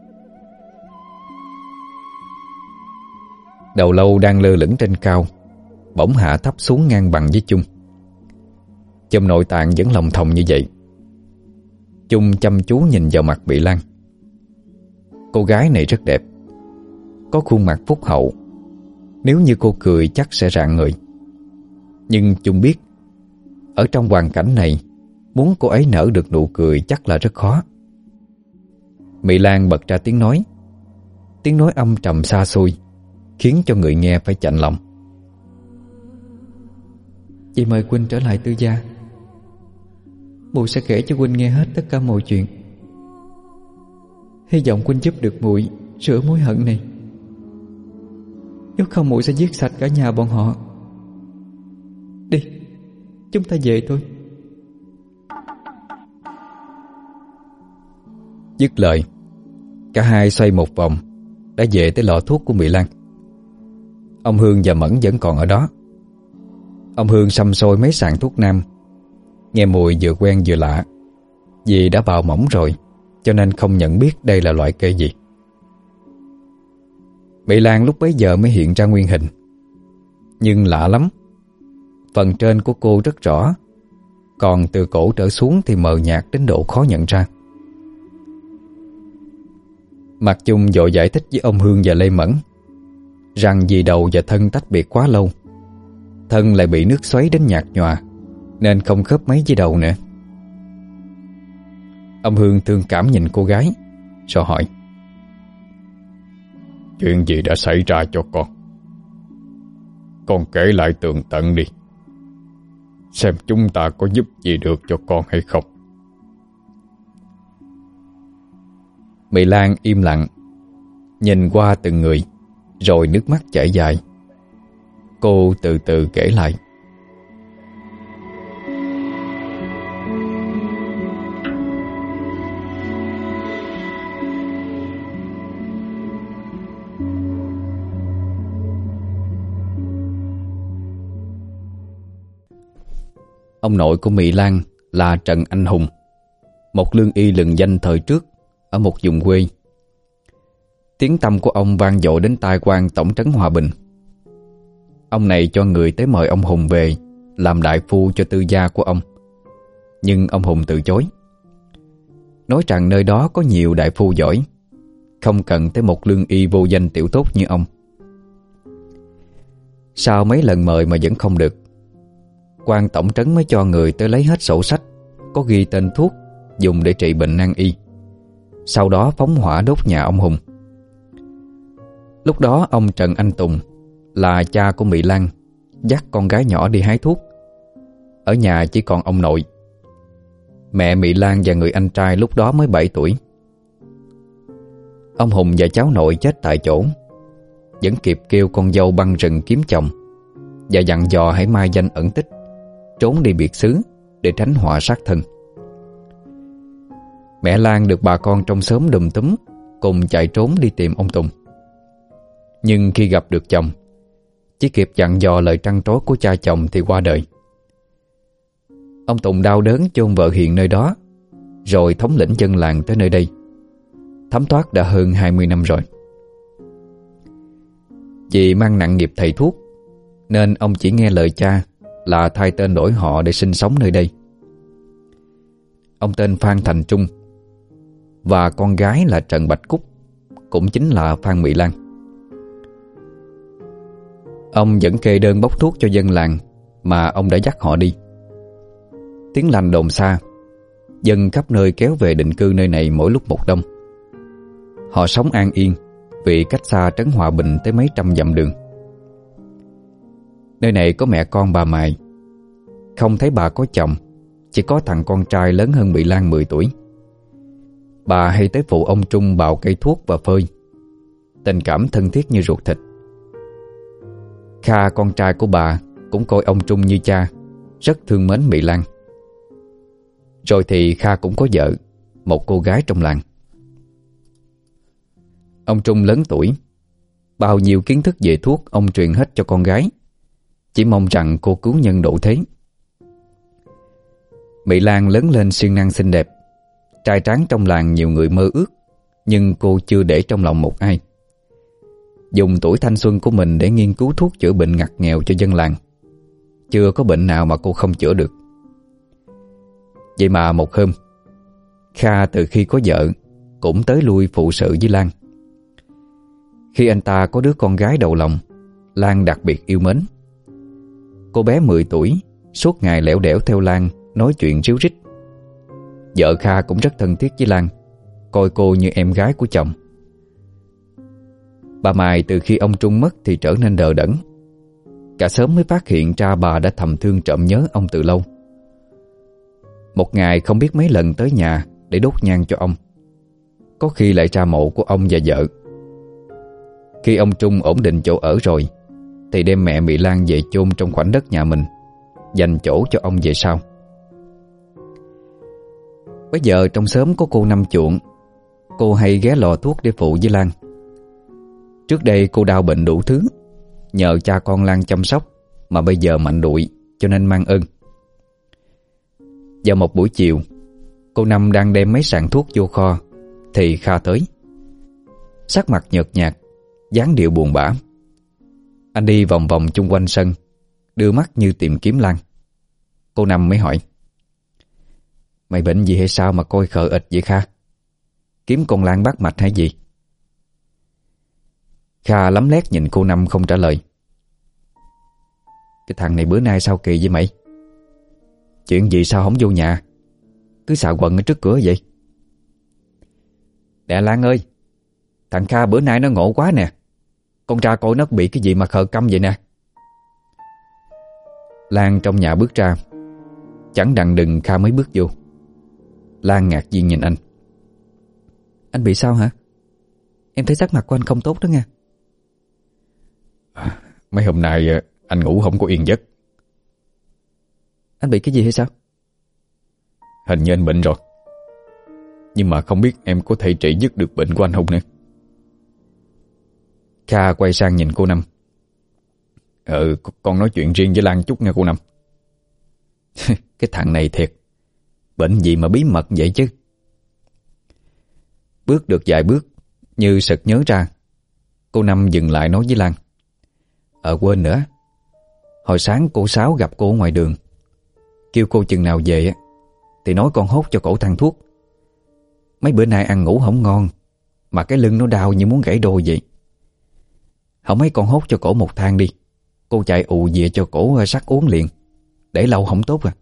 Đầu lâu đang lơ lửng trên cao bỗng hạ thấp xuống ngang bằng với Chung. Chùm nội tạng vẫn lòng thòng như vậy. Chung chăm chú nhìn vào mặt Mỹ Lan. Cô gái này rất đẹp, có khuôn mặt phúc hậu, nếu như cô cười chắc sẽ rạng người. Nhưng Chung biết, ở trong hoàn cảnh này, muốn cô ấy nở được nụ cười chắc là rất khó. Mỹ Lan bật ra tiếng nói. Tiếng nói âm trầm xa xôi, khiến cho người nghe phải chạnh lòng. Chị mời Huynh trở lại Tư gia. Muội sẽ kể cho Huynh nghe hết tất cả mọi chuyện. Hy vọng Huynh giúp được muội sửa mối hận này. Nếu không muội sẽ giết sạch cả nhà bọn họ. Đi, chúng ta về thôi. Dứt lời, cả hai xoay một vòng đã về tới lọ thuốc của Mỹ Lan. Ông Hương và Mẫn vẫn còn ở đó. Ông Hương xăm xôi mấy sàn thuốc nam, nghe mùi vừa quen vừa lạ. Vì đã bào mỏng rồi, cho nên không nhận biết đây là loại cây gì. Mỹ Lan lúc bấy giờ mới hiện ra nguyên hình. Nhưng lạ lắm, phần trên của cô rất rõ, còn từ cổ trở xuống thì mờ nhạt đến độ khó nhận ra. Mạc Chung vội giải thích với ông Hương và Lê Mẫn rằng vì đầu và thân tách biệt quá lâu, thân lại bị nước xoáy đến nhạt nhòa, nên không khớp mấy với đầu nữa. Ông Hương thương cảm nhìn cô gái, rồi hỏi: Chuyện gì đã xảy ra cho con? Con kể lại tường tận đi, xem chúng ta có giúp gì được cho con hay không. Mỹ Lan im lặng, nhìn qua từng người, rồi nước mắt chảy dài. Cô từ từ kể lại. Ông nội của Mỹ Lan là Trần Anh Hùng, một lương y lừng danh thời trước ở một vùng quê. Tiếng tăm của ông vang dội đến tai quan tổng trấn Hòa Bình. Ông này cho người tới mời ông Hùng về làm đại phu cho tư gia của ông, nhưng ông Hùng từ chối, nói rằng nơi đó có nhiều đại phu giỏi, không cần tới một lương y vô danh tiểu tốt như ông. Sau mấy lần mời mà vẫn không được, quan tổng trấn mới cho người tới lấy hết sổ sách có ghi tên thuốc dùng để trị bệnh nan y, sau đó phóng hỏa đốt nhà ông Hùng. Lúc đó ông Trần Anh Tùng là cha của Mỹ Lan dắt con gái nhỏ đi hái thuốc. Ở nhà chỉ còn ông nội. Mẹ Mỹ Lan và người anh trai lúc đó mới bảy tuổi. Ông Hùng và cháu nội chết tại chỗ, vẫn kịp kêu con dâu băng rừng kiếm chồng và dặn dò hãy mai danh ẩn tích, trốn đi biệt xứ để tránh họa sát thân. Mẹ Lan được bà con trong xóm đùm túm cùng chạy trốn đi tìm ông Tùng. Nhưng khi gặp được chồng, chỉ kịp dặn dò lời trăn trối của cha chồng thì qua đời. Ông Tùng đau đớn chôn vợ Hiền nơi đó, rồi thống lĩnh dân làng tới nơi đây. Thấm thoát đã hơn hai mươi năm rồi. Vì mang nặng nghiệp thầy thuốc, nên ông chỉ nghe lời cha là thay tên đổi họ để sinh sống nơi đây. Ông tên Phan Thành Trung, và con gái là Trần Bạch Cúc, cũng chính là Phan Mỹ Lan. Ông vẫn kê đơn bốc thuốc cho dân làng mà ông đã dắt họ đi. Tiếng lành đồn xa, dân khắp nơi kéo về định cư nơi này mỗi lúc một đông. Họ sống an yên vì cách xa trấn Hòa Bình tới mấy trăm dặm đường. Nơi này có mẹ con bà Mài. Không thấy bà có chồng, chỉ có thằng con trai lớn hơn Mỹ Lan mười tuổi. Bà hay tới phụ ông Trung bào cây thuốc và phơi. Tình cảm thân thiết như ruột thịt. Kha con trai của bà cũng coi ông Trung như cha, rất thương mến Mỹ Lan. Rồi thì Kha cũng có vợ, một cô gái trong làng. Ông Trung lớn tuổi, bao nhiêu kiến thức về thuốc ông truyền hết cho con gái, chỉ mong rằng cô cứu nhân độ thế. Mỹ Lan lớn lên siêng năng xinh đẹp, trai tráng trong làng nhiều người mơ ước, nhưng cô chưa để trong lòng một ai. Dùng tuổi thanh xuân của mình để nghiên cứu thuốc chữa bệnh ngặt nghèo cho dân làng. Chưa có bệnh nào mà cô không chữa được. Vậy mà một hôm, Kha từ khi có vợ cũng tới lui phụ sự với Lan. Khi anh ta có đứa con gái đầu lòng, Lan đặc biệt yêu mến. Cô bé mười tuổi suốt ngày lẻo đẻo theo Lan, nói chuyện ríu rít. Vợ Kha cũng rất thân thiết với Lan, coi cô như em gái của chồng. Bà Mài từ khi ông Trung mất thì trở nên đờ đẫn. Cả xóm mới phát hiện ra bà đã thầm thương trộm nhớ ông từ lâu. Một ngày không biết mấy lần tới nhà để đốt nhang cho ông, có khi lại ra mộ của ông và vợ. Khi ông Trung ổn định chỗ ở rồi thì đem mẹ Mỹ Lan về chôn trong khoảnh đất nhà mình, dành chỗ cho ông về sau. Bây giờ trong xóm có cô Năm Chuộng. Cô hay ghé lò thuốc để phụ với Lan. Trước đây cô đau bệnh đủ thứ, nhờ cha con Lan chăm sóc mà bây giờ mạnh đụi, cho nên mang ơn. Vào một buổi chiều, cô Năm đang đem mấy sạn thuốc vô kho thì Kha tới. Sắc mặt nhợt nhạt, dáng điệu buồn bã. Anh đi vòng vòng chung quanh sân, đưa mắt như tìm kiếm Lan. Cô Năm mới hỏi: "Mày bệnh gì hay sao mà coi khờ ịch vậy Kha? Kiếm con Lan bắt mạch hay gì?" Kha lấm lét nhìn cô Năm không trả lời. "Cái thằng này bữa nay sao kỳ vậy mày? Chuyện gì sao không vô nhà, cứ xạo quần ở trước cửa vậy?" "Nè Lan ơi, thằng Kha bữa nay nó ngộ quá nè. Con ra coi nó bị cái gì mà khờ câm vậy nè." Lan trong nhà bước ra. Chẳng đặng đừng Kha mới bước vô. Lan ngạc nhiên nhìn anh. "Anh bị sao hả? Em thấy sắc mặt của anh không tốt đó nha." à, Mấy hôm nay anh ngủ không có yên giấc. "Anh bị cái gì hay sao?" Hình như anh bệnh rồi, nhưng mà không biết em có thể trị dứt được bệnh của anh không nữa." Kha quay sang nhìn cô Năm. Ừ, con nói chuyện riêng với Lan chút nha cô Năm." Cái thằng này thiệt, bệnh gì mà bí mật vậy chứ. Bước được vài bước, như sực nhớ ra, cô Năm dừng lại nói với Lan: "Ờ quên nữa, hồi sáng cô Sáu gặp cô ở ngoài đường, kêu cô chừng nào về á thì nói con hốt cho cổ thang thuốc. Mấy bữa nay ăn ngủ không ngon, mà cái lưng nó đau như muốn gãy đôi vậy. Không mấy con hốt cho cổ một thang đi, cô chạy ù về cho cổ sắc uống liền, để lâu không tốt à."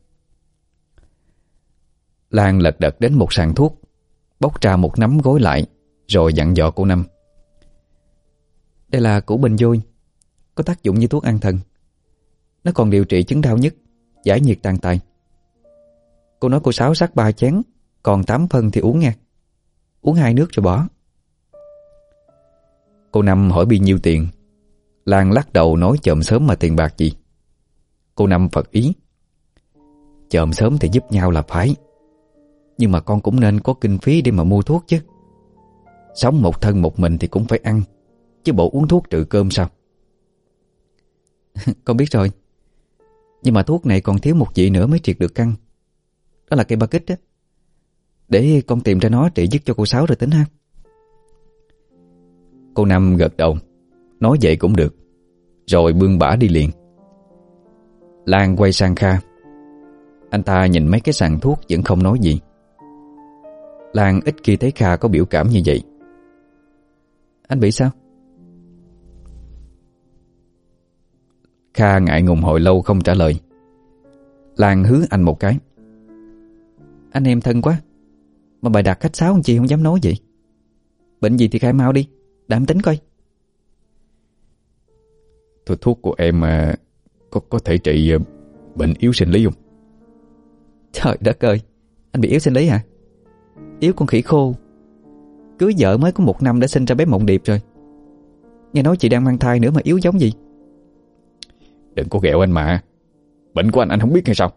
Lan lật đật đến một sàn thuốc, bóc ra một nắm gói lại, rồi dặn dò cô Năm: "Đây là củ bình vôi, có tác dụng như thuốc an thần. Nó còn điều trị chứng đau nhức, giải nhiệt tàn tài." Cô nói cô Sáu sắc ba chén, còn tám phân thì uống nha. Uống hai nước rồi bỏ. Cô Năm hỏi bao nhiêu tiền. Lan lắc đầu nói chòm sớm mà tiền bạc gì. Cô Năm phật ý: chòm sớm thì giúp nhau là phải, nhưng mà con cũng nên có kinh phí để mà mua thuốc chứ. Sống một thân một mình thì cũng phải ăn, chứ bộ uống thuốc trừ cơm sao? Con biết rồi, nhưng mà thuốc này còn thiếu một vị nữa mới triệt được căn. Đó là cây ba kích á. Để con tìm ra nó trị dứt cho cô Sáu rồi tính ha. Cô Năm gật đầu, nói vậy cũng được, rồi bươn bả đi liền. Lan quay sang Kha. Anh ta nhìn mấy cái sàn thuốc vẫn không nói gì. Lan ít khi thấy Kha có biểu cảm như vậy. Anh bị sao? Kha ngại ngùng hồi lâu không trả lời. Lan hứ anh một cái. Anh em thân quá, mà bài đặt khách sáo làm chi không dám nói vậy. Bệnh gì thì khai mau đi, để em tính coi. Thôi thuốc của em có có thể trị bệnh yếu sinh lý không? Trời đất ơi, anh bị yếu sinh lý hả? Yếu con khỉ khô. Cưới vợ mới có một năm đã sinh ra bé Mộng Điệp rồi. Nghe nói chị đang mang thai nữa mà yếu giống gì? Đừng có ghẹo anh mà. Bệnh của anh anh không biết hay sao?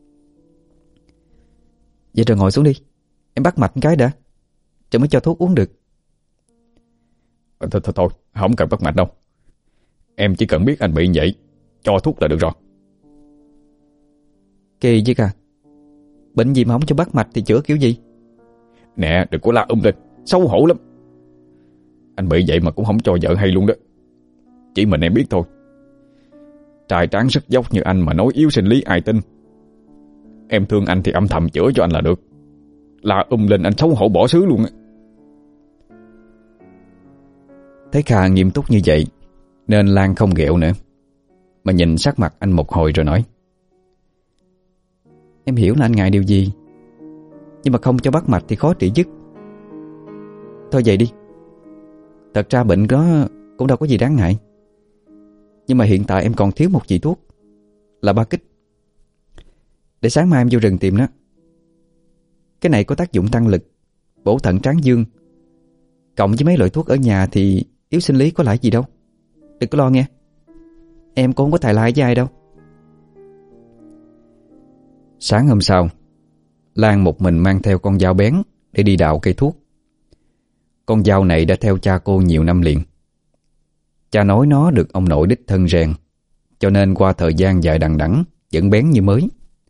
Vậy rồi ngồi xuống đi, em bắt mạch cái đã, rồi mới cho thuốc uống được. Thôi thôi thôi, không cần bắt mạch đâu. Em chỉ cần biết anh bị như vậy, cho thuốc là được rồi. Kỳ chứ cả. Bệnh gì mà không cho bắt mạch thì chữa kiểu gì? Nè, đừng có la um lên, xấu hổ lắm. Anh bị vậy mà cũng không cho vợ hay luôn đó. Chỉ mình em biết thôi. Trai tráng sức dốc như anh mà nói yếu sinh lý ai tin. Em thương anh thì âm thầm chữa cho anh là được. La um lên anh xấu hổ bỏ xứ luôn á. Thấy Kha nghiêm túc như vậy nên Lan không ghẹo nữa, mà nhìn sắc mặt anh một hồi rồi nói: Em hiểu là anh ngại điều gì, nhưng mà không cho bắt mạch thì khó trị dứt. Thôi vậy đi. Thật ra bệnh đó cũng đâu có gì đáng ngại, nhưng mà hiện tại em còn thiếu một vị thuốc, là ba kích. Để sáng mai em vô rừng tìm nó. Cái này có tác dụng tăng lực, bổ thận tráng dương. Cộng với mấy loại thuốc ở nhà thì yếu sinh lý có lại gì đâu. Đừng có lo nghe. Em cũng không có thài lai với ai đâu. Sáng hôm sau, Lan một mình mang theo con dao bén để đi đào cây thuốc. Con dao này đã theo cha cô nhiều năm liền. Cha nói nó được ông nội đích thân rèn, cho nên qua thời gian dài đằng đẵng vẫn bén như mới.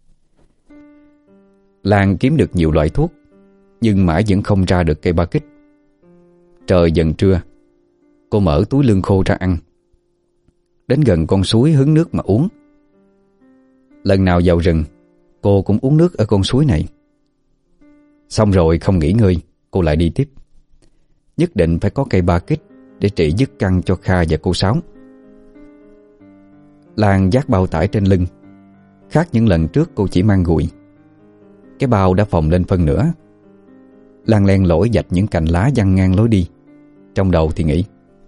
Lan kiếm được nhiều loại thuốc, nhưng mãi vẫn không ra được cây ba kích. Trời dần trưa, cô mở túi lương khô ra ăn. Đến gần con suối hứng nước mà uống. Lần nào vào rừng, cô cũng uống nước ở con suối này. Xong rồi không nghỉ ngơi, cô lại đi tiếp. Nhất định phải có cây ba kích để trị dứt căn cho Kha và cô Sáu. Lan vác bao tải trên lưng. Khác những lần trước cô chỉ mang gùi. Cái bao đã phồng lên phân nửa. Lan len lỏi dạch những cành lá văng ngang lối đi. Trong đầu thì nghĩ: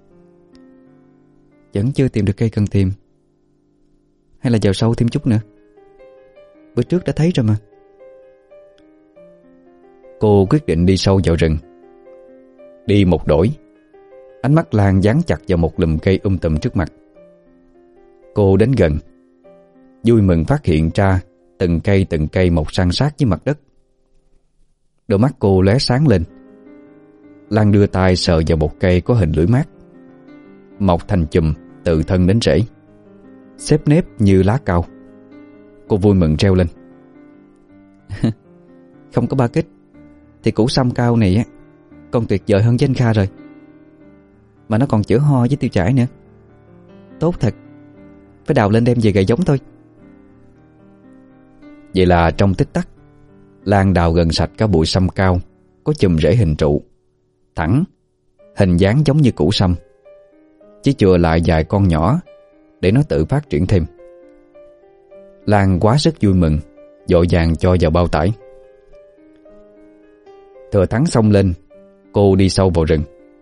Vẫn chưa tìm được cây cần tìm. Hay là vào sâu thêm chút nữa? Bữa trước đã thấy rồi mà. Cô quyết định đi sâu vào rừng. Đi một đổi, ánh mắt Lan dán chặt vào một lùm cây um tùm trước mặt. Cô đến gần, vui mừng phát hiện ra từng cây từng cây mọc san sát với mặt đất. Đôi mắt cô lóe sáng lên. Lan đưa tay sờ vào một cây có hình lưỡi mát, mọc thành chùm từ thân đến rễ, xếp nếp như lá cao. Cô vui mừng reo lên: Không có ba kích thì củ sâm cao này á còn tuyệt vời hơn danh Kha rồi. Mà nó còn chữa ho với tiêu chảy nữa. Tốt thật. Phải đào lên đem về gầy giống thôi. Vậy là trong tích tắc, Lan đào gần sạch cả bụi sâm cao có chùm rễ hình trụ, thẳng, hình dáng giống như củ sâm, chỉ chừa lại vài con nhỏ để nó tự phát triển thêm. Lan quá sức vui mừng, vội vàng cho vào bao tải. Thừa thắng xông lên, cô đi sâu vào rừng.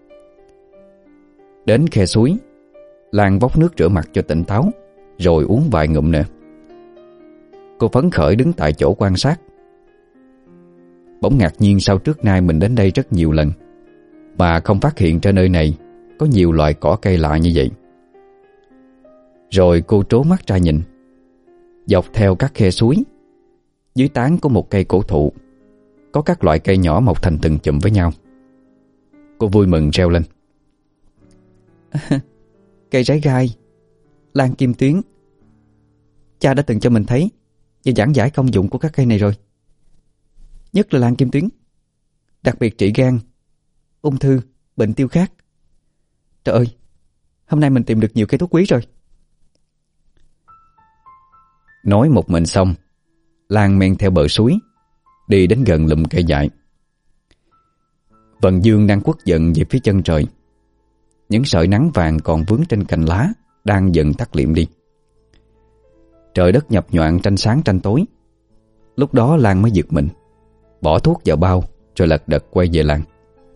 Đến khe suối, Lan vốc nước rửa mặt cho tỉnh táo, rồi uống vài ngụm nữa. Cô phấn khởi đứng tại chỗ quan sát, bỗng ngạc nhiên sao trước nay mình đến đây rất nhiều lần mà không phát hiện trên nơi này có nhiều loại cỏ cây lạ như vậy. Rồi cô trố mắt ra nhìn. Dọc theo các khe suối, dưới tán của một cây cổ thụ, có các loại cây nhỏ mọc thành từng chùm với nhau. Cô vui mừng reo lên. Cây rái gai, lan kim tuyến. Cha đã từng cho mình thấy và giảng giải công dụng của các cây này rồi. Nhất là lan kim tuyến, đặc biệt trị gan, ung thư, bệnh tiêu khát. Trời ơi, hôm nay mình tìm được nhiều cây thuốc quý rồi. Nói một mình xong, Lan men theo bờ suối, đi đến gần lùm cây dại. Vầng dương đang quất giận về phía chân trời. Những sợi nắng vàng còn vướng trên cành lá đang dần tắt liệm đi. Trời đất nhập nhoạng tranh sáng tranh tối. Lúc đó Lan mới giật mình, bỏ thuốc vào bao rồi lật đật quay về làng.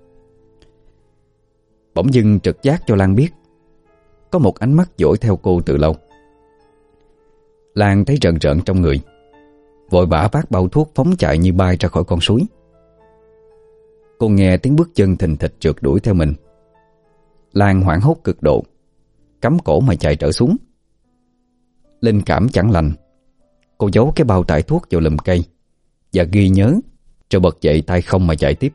Bỗng dưng trực giác cho Lan biết có một ánh mắt dõi theo cô từ lâu. Lan thấy rợn rợn trong người, vội vã vác bao thuốc phóng chạy như bay ra khỏi con suối. Cô nghe tiếng bước chân thình thịch trượt đuổi theo mình. Lan hoảng hốt cực độ, cắm cổ mà chạy trở xuống. Linh cảm chẳng lành, cô giấu cái bao tải thuốc vào lùm cây và ghi nhớ, rồi bật dậy tay không mà chạy tiếp.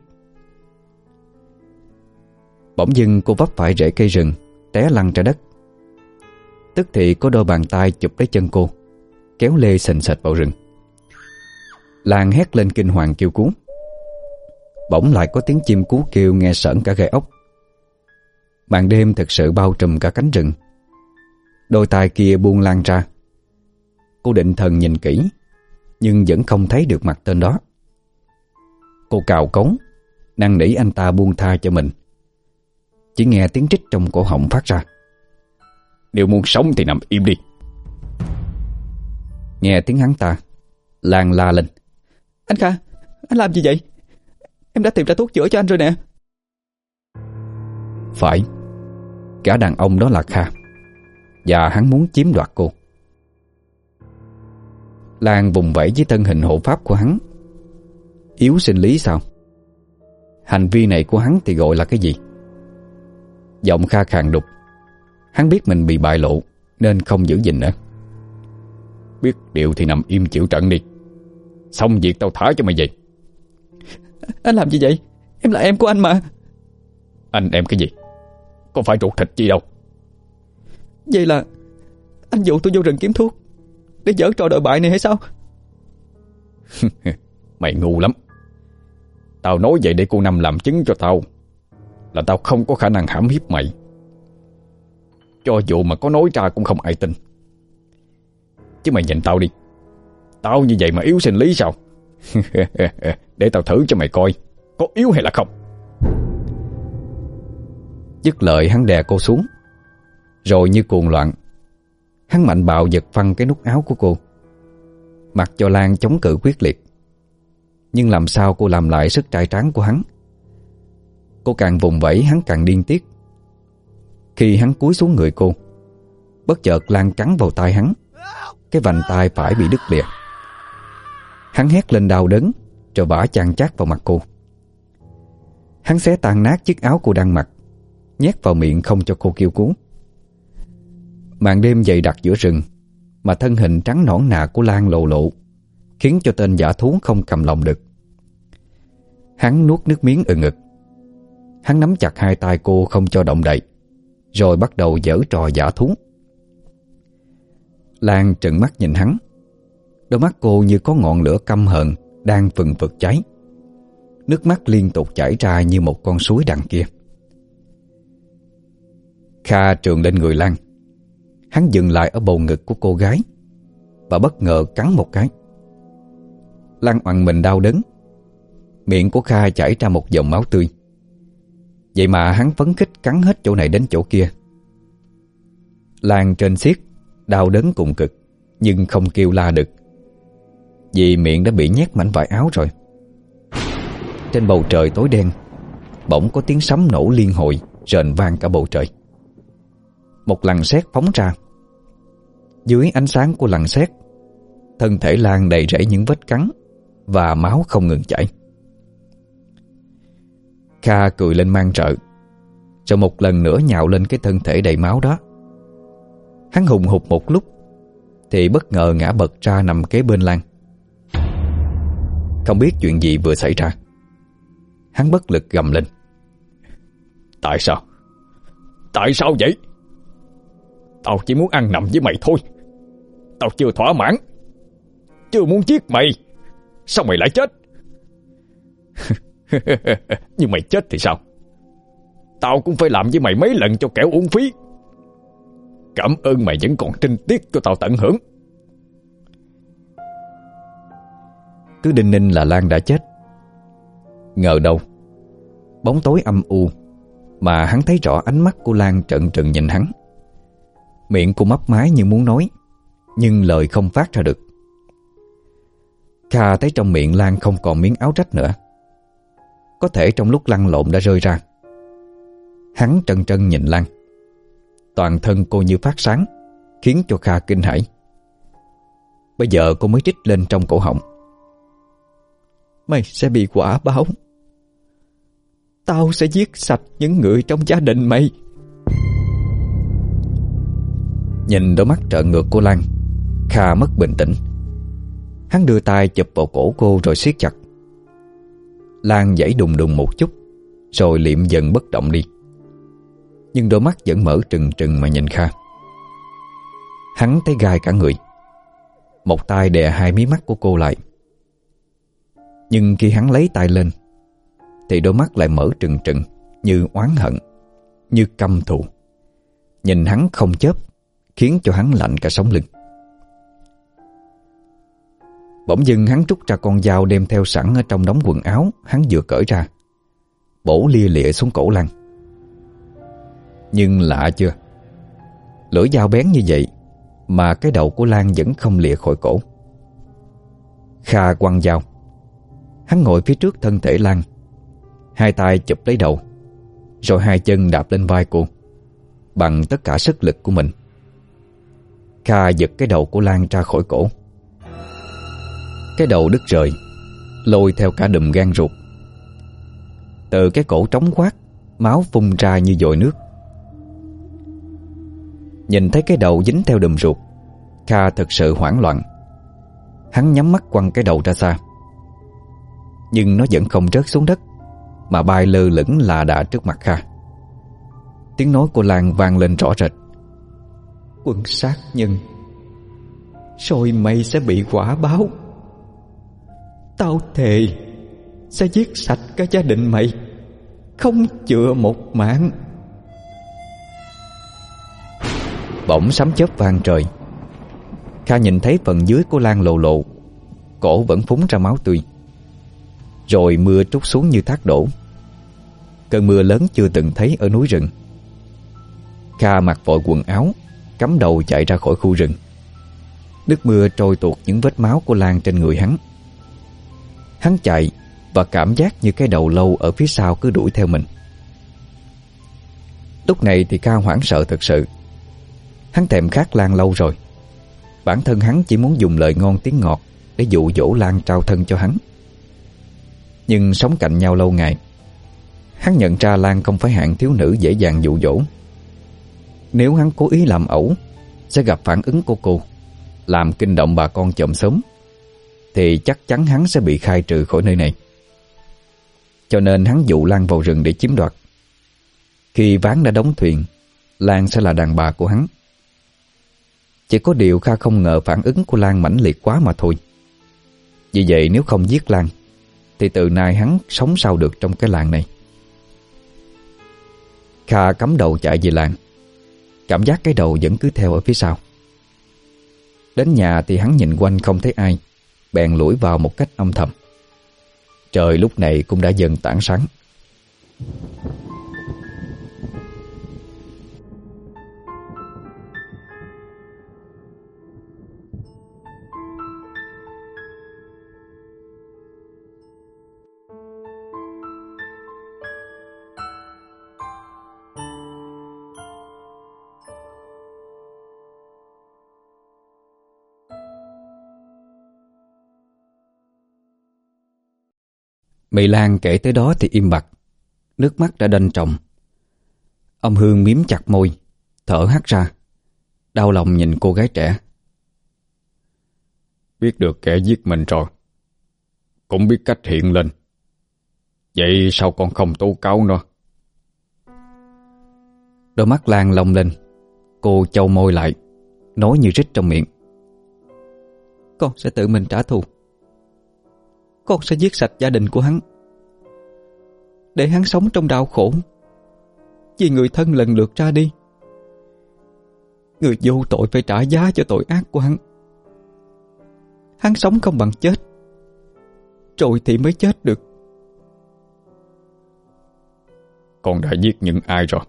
Bỗng dưng cô vấp phải rễ cây rừng, té lăn ra đất. Tức thì có đôi bàn tay chụp lấy chân cô, kéo lê sình sệt vào rừng. Lan hét lên kinh hoàng kêu cứu. Bỗng lại có tiếng chim cú kêu nghe sởn cả gai ốc. Màn đêm thực sự bao trùm cả cánh rừng. Đôi tai kia buông Lan ra. Cô định thần nhìn kỹ, nhưng vẫn không thấy được mặt tên đó. Cô cào cống, năn nỉ anh ta buông tha cho mình. Chỉ nghe tiếng trích trong cổ họng phát ra. Nếu muốn sống thì nằm im đi. Nghe tiếng hắn ta, Lan la lên. Anh Kha, anh làm gì vậy? Em đã tìm ra thuốc chữa cho anh rồi nè. Phải, gã đàn ông đó là Kha, và hắn muốn chiếm đoạt cô. Lan vùng vẫy với thân hình hộ pháp của hắn. Yếu sinh lý sao? Hành vi này của hắn thì gọi là cái gì? Giọng Kha khàn đục. Hắn biết mình bị bại lộ nên không giữ gìn nữa. Biết điều thì nằm im chịu trận đi, xong việc tao thả cho mày về. Anh làm gì vậy? Em là em của anh mà. Anh em cái gì? Có phải ruột thịt gì đâu. Vậy là anh dụ tôi vô rừng kiếm thuốc để giở trò đồi bại này hay sao? Mày ngu lắm. Tao nói vậy để cô Năm làm chứng cho tao là tao không có khả năng hãm hiếp mày. Cho dù mà có nói ra cũng không ai tin. Chứ mày nhìn tao đi, tao như vậy mà yếu sinh lý sao? Để tao thử cho mày coi có yếu hay là không. Dứt lời hắn đè cô xuống. Rồi như cuồng loạn, hắn mạnh bạo giật phăng cái nút áo của cô, mặc cho Lan chống cự quyết liệt. Nhưng làm sao cô làm lại sức trai tráng của hắn? Cô càng vùng vẫy hắn càng điên tiết. Khi hắn cúi xuống người cô, bất chợt Lan cắn vào tay hắn. Cái vành tay phải bị đứt lìa. Hắn hét lên đau đớn, rồi bả chan chát vào mặt cô. Hắn xé tan nát chiếc áo cô đang mặc, nhét vào miệng không cho cô kêu cứu. Màn đêm dày đặc giữa rừng, mà thân hình trắng nõn nà của Lan lộ lộ, khiến cho tên dã thú không cầm lòng được. Hắn nuốt nước miếng ừng ực. Hắn nắm chặt hai tay cô không cho động đậy, rồi bắt đầu giở trò dã thú. Lan trừng mắt nhìn hắn. Đôi mắt cô như có ngọn lửa căm hận đang phừng phực cháy. Nước mắt liên tục chảy ra như một con suối đằng kia. Kha trườn lên người Lan. Hắn dừng lại ở bầu ngực của cô gái và bất ngờ cắn một cái. Lan oằn mình đau đớn. Miệng của Kha chảy ra một dòng máu tươi. Vậy mà hắn phấn khích cắn hết chỗ này đến chỗ kia. Lan trên xiết, đau đớn cùng cực, nhưng không kêu la được, vì miệng đã bị nhét mảnh vải áo rồi. Trên bầu trời tối đen, bỗng có tiếng sấm nổ liên hồi, rền vang cả bầu trời. Một lằn sét phóng ra. Dưới ánh sáng của lằn sét, thân thể Lan đầy rẫy những vết cắn và máu không ngừng chảy. Kha cười lên mang rợ, rồi một lần nữa nhào lên cái thân thể đầy máu đó. Hắn hùng hục một lúc thì bất ngờ ngã bật ra nằm kế bên Lan. Không biết chuyện gì vừa xảy ra, hắn bất lực gầm lên: Tại sao? Tại sao vậy? Tao chỉ muốn ăn nằm với mày thôi. Tao chưa thỏa mãn, chưa muốn giết mày. Sao mày lại chết? Nhưng mày chết thì sao? Tao cũng phải làm với mày mấy lần cho kẻo uổng phí. Cảm ơn mày vẫn còn trinh tiết cho tao tận hưởng. Cứ đinh ninh là Lan đã chết. Ngờ đâu bóng tối âm u mà hắn thấy rõ ánh mắt của Lan trợn trừng nhìn hắn. Miệng cô mấp máy như muốn nói, nhưng lời không phát ra được. Kha thấy trong miệng Lan không còn miếng áo rách nữa, có thể trong lúc lăn lộn đã rơi ra. Hắn trân trân nhìn Lan. Toàn thân cô như phát sáng, khiến cho Kha kinh hãi. Bây giờ cô mới trích lên trong cổ họng: Mày sẽ bị quả báo. Tao sẽ giết sạch những người trong gia đình mày. Nhìn đôi mắt trợn ngược của Lan, Kha mất bình tĩnh. Hắn đưa tay chụp vào cổ cô rồi siết chặt. Lan giãy đùng đùng một chút, rồi liệm dần bất động đi. Nhưng đôi mắt vẫn mở trừng trừng mà nhìn Kha. Hắn thấy gai cả người. Một tay đè hai mí mắt của cô lại. Nhưng khi hắn lấy tay lên thì đôi mắt lại mở trừng trừng, như oán hận, như căm thù. Nhìn hắn không chớp, khiến cho hắn lạnh cả sống lưng. Bỗng dưng hắn rút ra con dao đem theo sẵn ở trong đống quần áo hắn vừa cởi ra, bổ lia lịa xuống cổ Lan. Nhưng lạ chưa, lưỡi dao bén như vậy mà cái đầu của Lan vẫn không lìa khỏi cổ. Kha quăng dao. Hắn ngồi phía trước thân thể Lan, hai tay chụp lấy đầu, rồi hai chân đạp lên vai cô bằng tất cả sức lực của mình. Kha giật cái đầu của Lan ra khỏi cổ. Cái đầu đứt rời, lôi theo cả đùm gan ruột. Từ cái cổ trống khoát, máu phun ra như dội nước. Nhìn thấy cái đầu dính theo đùm ruột, Kha thật sự hoảng loạn. Hắn nhắm mắt quăng cái đầu ra xa. Nhưng nó vẫn không rớt xuống đất, mà bay lơ lửng lạ đà trước mặt Kha. Tiếng nói của Lan vang lên rõ rệt: Quân sát nhân, rồi mày sẽ bị quả báo. Tao thề sẽ giết sạch cả gia đình mày, không chừa một mạng. Bỗng sấm chớp vang trời. Kha nhìn thấy phần dưới của Lan lộ lộ, cổ vẫn phúng ra máu tươi. Rồi mưa trút xuống như thác đổ. Cơn mưa lớn chưa từng thấy ở núi rừng. Kha mặc vội quần áo, cắm đầu chạy ra khỏi khu rừng. Nước mưa trôi tuột những vết máu của Lan trên người hắn. Hắn chạy và cảm giác như cái đầu lâu ở phía sau cứ đuổi theo mình. Lúc này thì Kha hoảng sợ thật sự. Hắn thèm khát Lan lâu rồi. Bản thân hắn chỉ muốn dùng lời ngon tiếng ngọt để dụ dỗ Lan trao thân cho hắn. Nhưng sống cạnh nhau lâu ngày, hắn nhận ra Lan không phải hạng thiếu nữ dễ dàng dụ dỗ. Nếu hắn cố ý làm ẩu, sẽ gặp phản ứng của cô, làm kinh động bà con chòm xóm, thì chắc chắn hắn sẽ bị khai trừ khỏi nơi này. Cho nên hắn dụ Lan vào rừng để chiếm đoạt. Khi ván đã đóng thuyền, Lan sẽ là đàn bà của hắn. Chỉ có điều Kha không ngờ phản ứng của Lan mãnh liệt quá mà thôi. Vì vậy nếu không giết Lan thì từ nay hắn sống sao được trong cái làng này. Kha cắm đầu chạy về làng, cảm giác cái đầu vẫn cứ theo ở phía sau. Đến nhà thì hắn nhìn quanh không thấy ai, bèn lủi vào một cách âm thầm. Trời lúc này cũng đã dần tảng sáng. Mỹ Lan kể tới đó thì im bặt. nước mắt đã đanh tròng. Ông Hương miếm chặt môi, thở hắt ra, đau lòng nhìn cô gái trẻ. Biết được kẻ giết mình rồi, cũng biết cách hiện lên, vậy sao con không tố cáo nó? Đôi mắt Lan long lên. Cô chau môi lại, nói như rít trong miệng. Con sẽ tự mình trả thù. Con sẽ giết sạch gia đình của hắn, để hắn sống trong đau khổ, vì người thân lần lượt ra đi. Người vô tội phải trả giá cho tội ác của hắn. Hắn sống không bằng chết, rồi thì mới chết được. Con đã giết những ai rồi?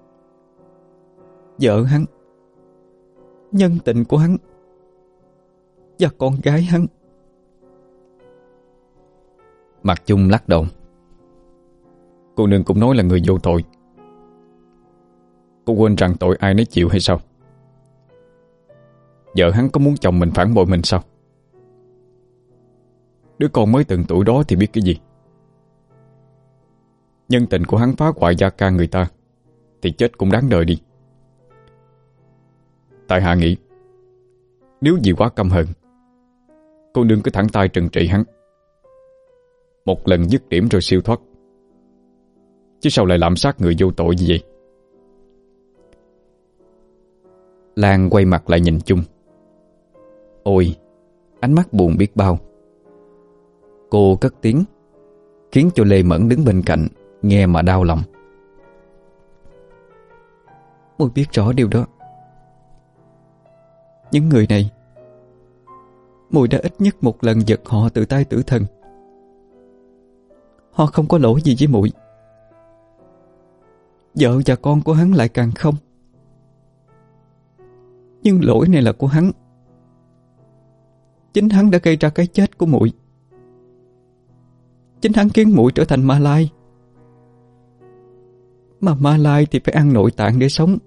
Vợ hắn, nhân tình của hắn, và con gái hắn. Mạc Chung lắc đầu. Cô nương cũng nói là người vô tội. Cô quên rằng tội ai nấy chịu hay sao? Vợ hắn có muốn chồng mình phản bội mình sao? Đứa con mới từng tuổi đó thì biết cái gì. Nhân tình của hắn phá hoại gia can người ta thì chết cũng đáng đời đi. Tại hạ nghĩ, nếu vì quá căm hận, cô nương cứ thẳng tay trừng trị hắn, một lần dứt điểm rồi siêu thoát, chứ sao lại lạm sát người vô tội như vậy? Lan quay mặt lại nhìn Chung. Ôi, ánh mắt buồn biết bao. Cô cất tiếng, khiến cho Lê Mẫn đứng bên cạnh nghe mà đau lòng. Mùi biết rõ điều đó. Những người này, Mùi đã ít nhất một lần giật họ từ tay tử thần. Họ không có lỗi gì với Mùi. Vợ và con của hắn lại càng không. Nhưng lỗi này là của hắn. Chính hắn đã gây ra cái chết của Mùi. Chính hắn khiến Mùi trở thành ma lai. Mà ma lai thì phải ăn nội tạng để sống.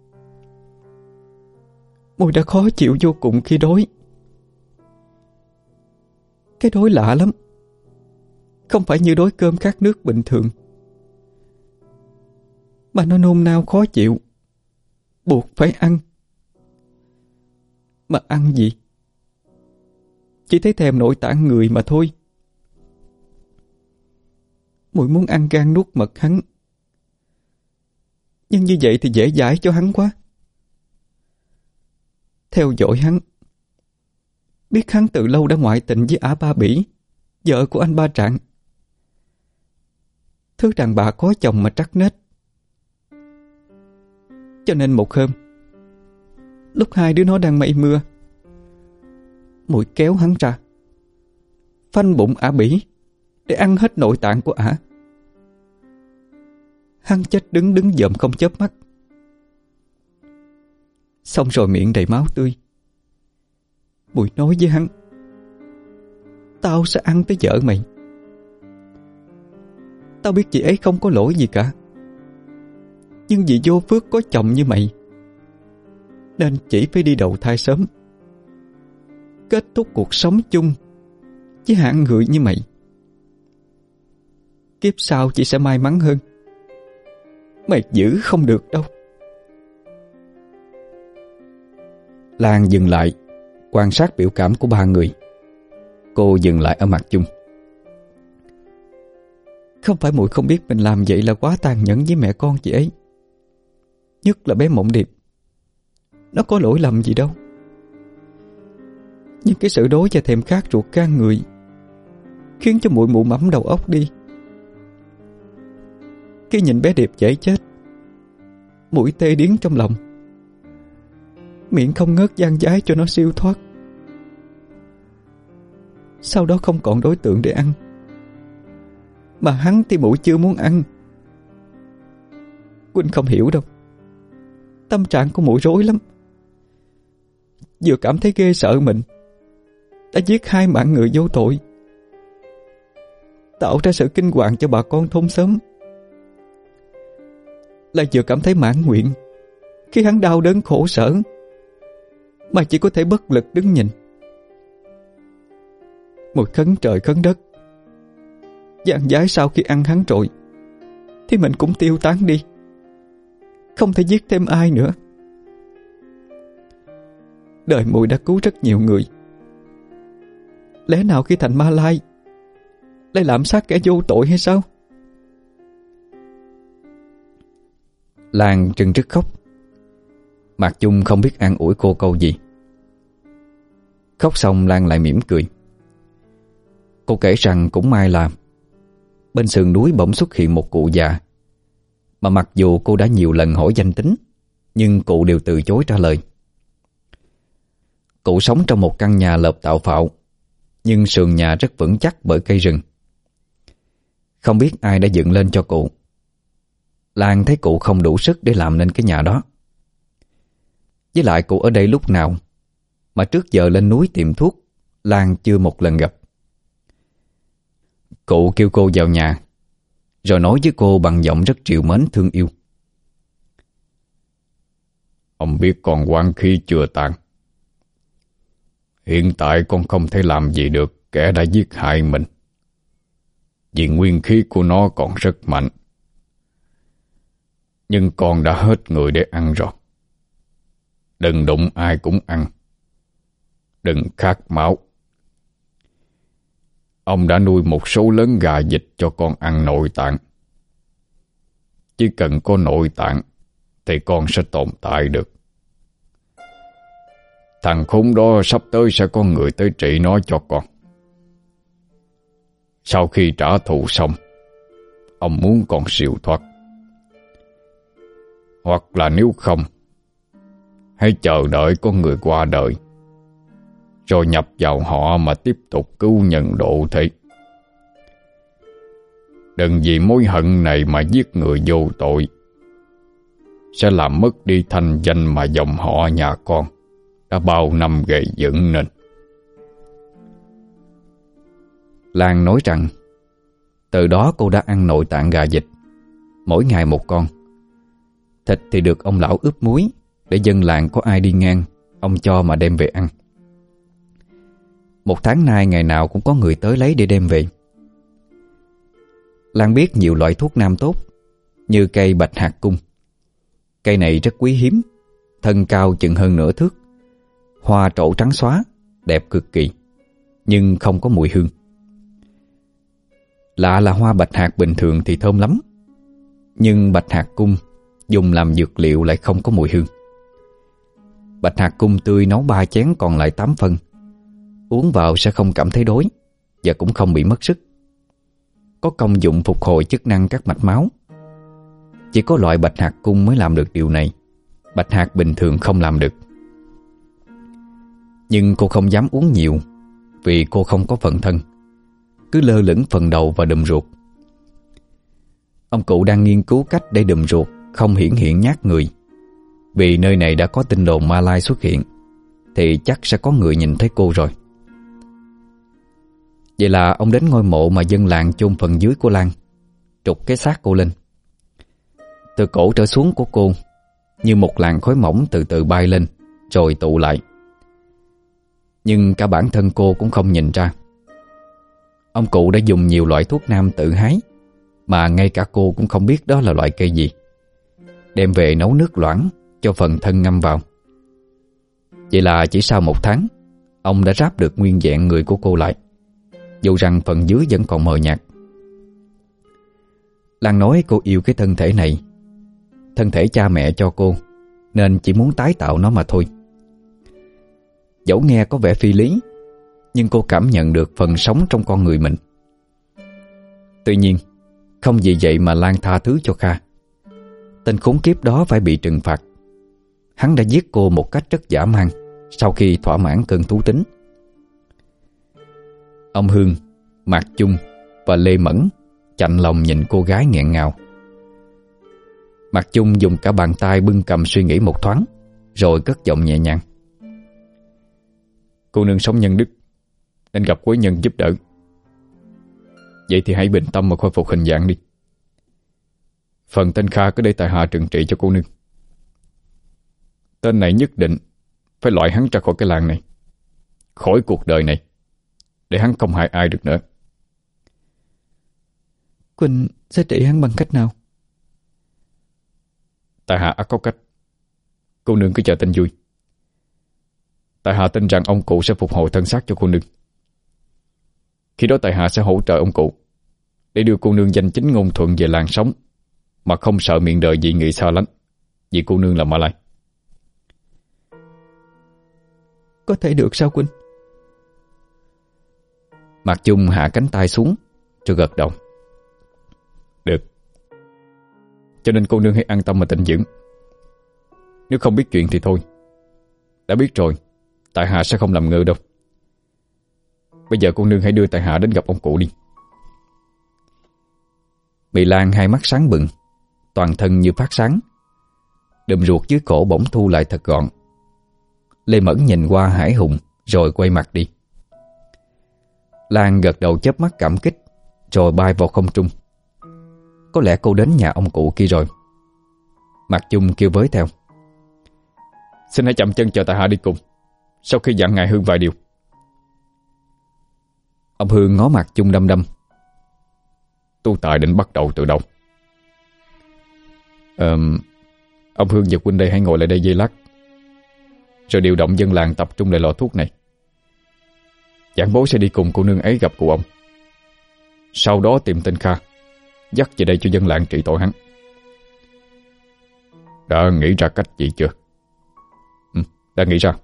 Mùi đã khó chịu vô cùng khi đói. Cái đói lạ lắm, không phải như đói cơm khát nước bình thường, mà nó nôn nao khó chịu, buộc phải ăn. Mà ăn gì? Chỉ thấy thèm nội tạng người mà thôi. Mùi muốn ăn gan nuốt mật hắn, nhưng như vậy thì dễ dãi cho hắn quá. Theo dõi hắn, biết hắn từ lâu đã ngoại tình với Ả Ba Bỉ, vợ của anh Ba Trạng. Thứ đàn bà có chồng mà trắc nết. Cho nên một hôm, lúc hai đứa nó đang mây mưa, Mùi kéo hắn ra, phanh bụng Ả Bỉ để ăn hết nội tạng của Ả. Hắn chết đứng đứng dậm không chớp mắt. Xong rồi miệng đầy máu tươi, Mùi nói với hắn: Tao sẽ ăn tới vợ mày. Tao biết chị ấy không có lỗi gì cả, nhưng vì vô phước có chồng như mày, nên chỉ phải đi đầu thai sớm, kết thúc cuộc sống chung với hạng người như mày. Kiếp sau chị sẽ may mắn hơn. Mày giữ không được đâu. Lan dừng lại, quan sát biểu cảm của ba người. Cô dừng lại ở mặt Chung. Không phải Mùi không biết mình làm vậy là quá tàn nhẫn với mẹ con chị ấy, nhất là bé Mộng Điệp. Nó có lỗi lầm gì đâu. Nhưng cái sự đói và thèm khát ruột gan người khiến cho Mùi mụ mẫm đầu óc đi. Khi nhìn bé Điệp dễ chết, Mùi tê điếng trong lòng, miệng không ngớt gian dái cho nó siêu thoát. Sau đó không còn đối tượng để ăn, mà hắn thì Mùi chưa muốn ăn. Quỳnh không hiểu đâu. Tâm trạng của Mùi rối lắm. Vừa cảm thấy ghê sợ mình đã giết hai mạng người vô tội, tạo ra sự kinh hoàng cho bà con thôn xóm, lại vừa cảm thấy mãn nguyện khi hắn đau đớn khổ sở mà chỉ có thể bất lực đứng nhìn. Mùi khấn trời khấn đất, dàn dái sau khi ăn hắn rồi, thì mình cũng tiêu tán đi, không thể giết thêm ai nữa. Đời muội đã cứu rất nhiều người, lẽ nào khi thành Ma Lai lại lạm sát kẻ vô tội hay sao? Lan trừng trức khóc. Mạc Dung không biết an ủi cô câu gì. Khóc xong Lan lại mỉm cười. Cô kể rằng cũng may là bên sườn núi bỗng xuất hiện một cụ già, mà mặc dù cô đã nhiều lần hỏi danh tính, nhưng cụ đều từ chối trả lời. Cụ sống trong một căn nhà lợp tạo phạo, nhưng sườn nhà rất vững chắc bởi cây rừng. Không biết ai đã dựng lên cho cụ. Lan thấy cụ không đủ sức để làm nên cái nhà đó. Với lại cụ ở đây lúc nào, mà trước giờ lên núi tìm thuốc Lan chưa một lần gặp. Cụ kêu cô vào nhà, rồi nói với cô bằng giọng rất trìu mến thương yêu. Ông biết con oán khí chưa tàn. Hiện tại con không thể làm gì được kẻ đã giết hại mình, vì nguyên khí của nó còn rất mạnh. Nhưng con đã hết người để ăn rồi. Đừng đụng ai cũng ăn. Đừng khát máu. Ông đã nuôi một số lớn gà vịt cho con ăn nội tạng. Chỉ cần có nội tạng thì con sẽ tồn tại được. Thằng khốn đó sắp tới sẽ có người tới trị nó cho con. Sau khi trả thù xong, ông muốn con siêu thoát. Hoặc là nếu không, hãy chờ đợi có người qua đời, rồi nhập vào họ mà tiếp tục cứu nhân độ thế. Đừng vì mối hận này mà giết người vô tội, sẽ làm mất đi thanh danh mà dòng họ nhà con đã bao năm gây dựng nên. Lan nói rằng từ đó cô đã ăn nội tạng gà vịt, mỗi ngày một con. Thịt thì được ông lão ướp muối, để dân làng có ai đi ngang ông cho mà đem về ăn. Một tháng nay ngày nào cũng có người tới lấy để đem về. Lan biết nhiều loại thuốc nam tốt, như cây bạch hạt cung. Cây này rất quý hiếm, thân cao chừng hơn nửa thước, hoa trổ trắng xóa, đẹp cực kỳ, nhưng không có mùi hương. Lạ là hoa bạch hạt bình thường thì thơm lắm, nhưng bạch hạt cung dùng làm dược liệu lại không có mùi hương. Bạch hạt cung tươi nấu ba chén còn lại tám phân. Uống vào sẽ không cảm thấy đói và cũng không bị mất sức. Có công dụng phục hồi chức năng các mạch máu. Chỉ có loại bạch hạt cung mới làm được điều này, bạch hạt bình thường không làm được. Nhưng cô không dám uống nhiều, vì cô không có phần thân, cứ lơ lửng phần đầu và đùm ruột. Ông cụ đang nghiên cứu cách để đùm ruột không hiển hiện nhát người, vì nơi này đã có tin đồn Ma Lai xuất hiện, thì chắc sẽ có người nhìn thấy cô rồi. Vậy là ông đến ngôi mộ mà dân làng chôn phần dưới của Lan, trục cái xác cô lên. Từ cổ trở xuống của cô như một làn khói mỏng từ từ bay lên, rồi tụ lại. Nhưng cả bản thân cô cũng không nhìn ra. Ông cụ đã dùng nhiều loại thuốc nam tự hái, mà ngay cả cô cũng không biết đó là loại cây gì, đem về nấu nước loãng cho phần thân ngâm vào. Vậy là chỉ sau một tháng, ông đã ráp được nguyên vẹn người của cô lại, dù rằng phần dưới vẫn còn mờ nhạt. Lan nói cô yêu cái thân thể này, thân thể cha mẹ cho cô, nên chỉ muốn tái tạo nó mà thôi. Dẫu nghe có vẻ phi lý, nhưng cô cảm nhận được phần sống trong con người mình. Tuy nhiên, không vì vậy mà Lan tha thứ cho Kha. Tên khốn kiếp đó phải bị trừng phạt. Hắn đã giết cô một cách rất dã man sau khi thỏa mãn cơn thú tính. Ông Hương, Mạc Chung và Lê Mẫn chạnh lòng nhìn cô gái nghẹn ngào. Mạc Chung dùng cả bàn tay bưng cầm suy nghĩ một thoáng, rồi cất giọng nhẹ nhàng. Cô nương sống nhân đức, nên gặp quý nhân giúp đỡ. Vậy thì hãy bình tâm mà khôi phục hình dạng đi. Phần tên Kha cứ để tại hạ trừng trị cho cô nương. Tên này nhất định phải loại hắn ra khỏi cái làng này, khỏi cuộc đời này, để hắn không hại ai được nữa. Quỳnh sẽ trị hắn bằng cách nào? Tại hạ ắt có cách. Cô nương cứ chờ tin vui. Tại hạ tin rằng ông cụ sẽ phục hồi thân xác cho cô nương. Khi đó tại hạ sẽ hỗ trợ ông cụ để đưa cô nương danh chính ngôn thuận về làng sống, mà không sợ miệng đời dị nghị xa lánh, vì cô nương là Ma Lai. Có thể được sao huynh? Mạc Chung hạ cánh tay xuống rồi gật đầu. Được. Cho nên cô nương hãy an tâm mà tĩnh dưỡng. Nếu không biết chuyện thì thôi. Đã biết rồi, tại hạ sẽ không làm ngơ đâu. Bây giờ cô nương hãy đưa tại hạ đến gặp ông cụ đi. Mỹ Lan hai mắt sáng bừng, toàn thân như phát sáng. Đùm ruột dưới cổ bỗng thu lại thật gọn. Lê Mẫn nhìn qua hãi hùng rồi quay mặt đi. Lan gật đầu chớp mắt cảm kích rồi bay vào không trung. Có lẽ cô đến nhà ông cụ kia rồi. Mạc Chung kêu với theo. Xin hãy chậm chân chờ tại hạ đi cùng, sau khi dặn ngài Hương vài điều. Ông Hương ngó Mạc Chung đăm đăm. Tu tài định bắt đầu từ đâu? Ờ, ông Hương và huynh đây hãy ngồi lại đây giây lát, rồi điều động dân làng tập trung lại lò thuốc này. Giảng bố sẽ đi cùng cô nương ấy gặp cụ ông. Sau đó tìm tên Kha, dắt về đây cho dân làng trị tội hắn. Đã nghĩ ra cách gì chưa? Ừ, đã nghĩ ra.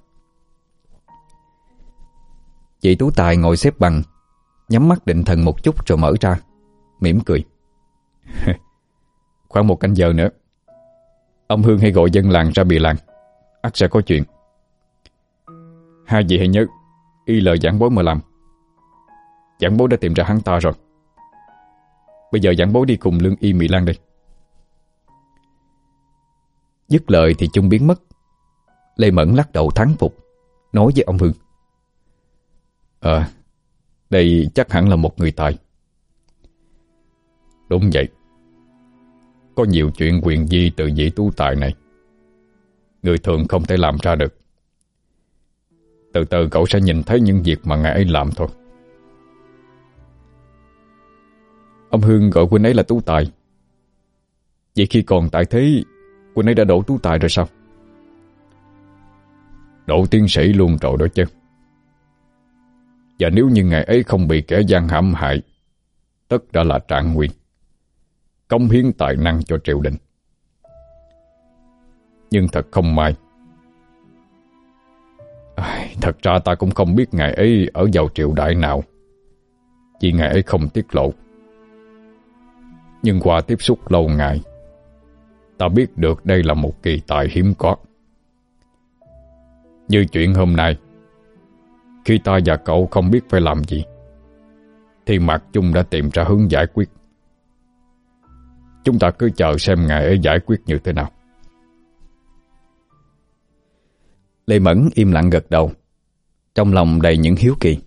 Chị Tú Tài ngồi xếp bằng, nhắm mắt định thần một chút rồi mở ra, mỉm cười. Khoảng một canh giờ nữa, ông Hương hãy gọi dân làng ra bì làng, ắt sẽ có chuyện. Hai vị hãy nhớ y lời giảng bối mà làm. Giảng bối đã tìm ra hắn ta rồi. Bây giờ giảng bối đi cùng Lương Y Mỹ Lan đây. Dứt lời thì Chung biến mất. Lê Mẫn lắc đầu thán phục, nói với ông Hương. Ờ, đây chắc hẳn là một người tài. Đúng vậy. Có nhiều chuyện quyền di từ vị tú tài này, người thường không thể làm ra được. Từ từ cậu sẽ nhìn thấy những việc mà ngài ấy làm thôi. Ông Hương gọi huynh ấy là tú tài. Vậy khi còn tại thế, huynh ấy đã đỗ tú tài rồi sao? Đỗ tiến sĩ luôn rồi đó chứ. Và nếu như ngài ấy không bị kẻ gian hãm hại, tất đã là trạng nguyên, cống hiến tài năng cho triều đình. Nhưng thật không may, à, thật ra ta cũng không biết ngài ấy ở vào triều đại nào, vì ngài ấy không tiết lộ. Nhưng qua tiếp xúc lâu ngày, ta biết được đây là một kỳ tài hiếm có. Như chuyện hôm nay, khi ta và cậu không biết phải làm gì, thì Mạc Chung đã tìm ra hướng giải quyết. Chúng ta cứ chờ xem ngài ấy giải quyết như thế nào. Lê Mẫn im lặng gật đầu, trong lòng đầy những hiếu kỳ.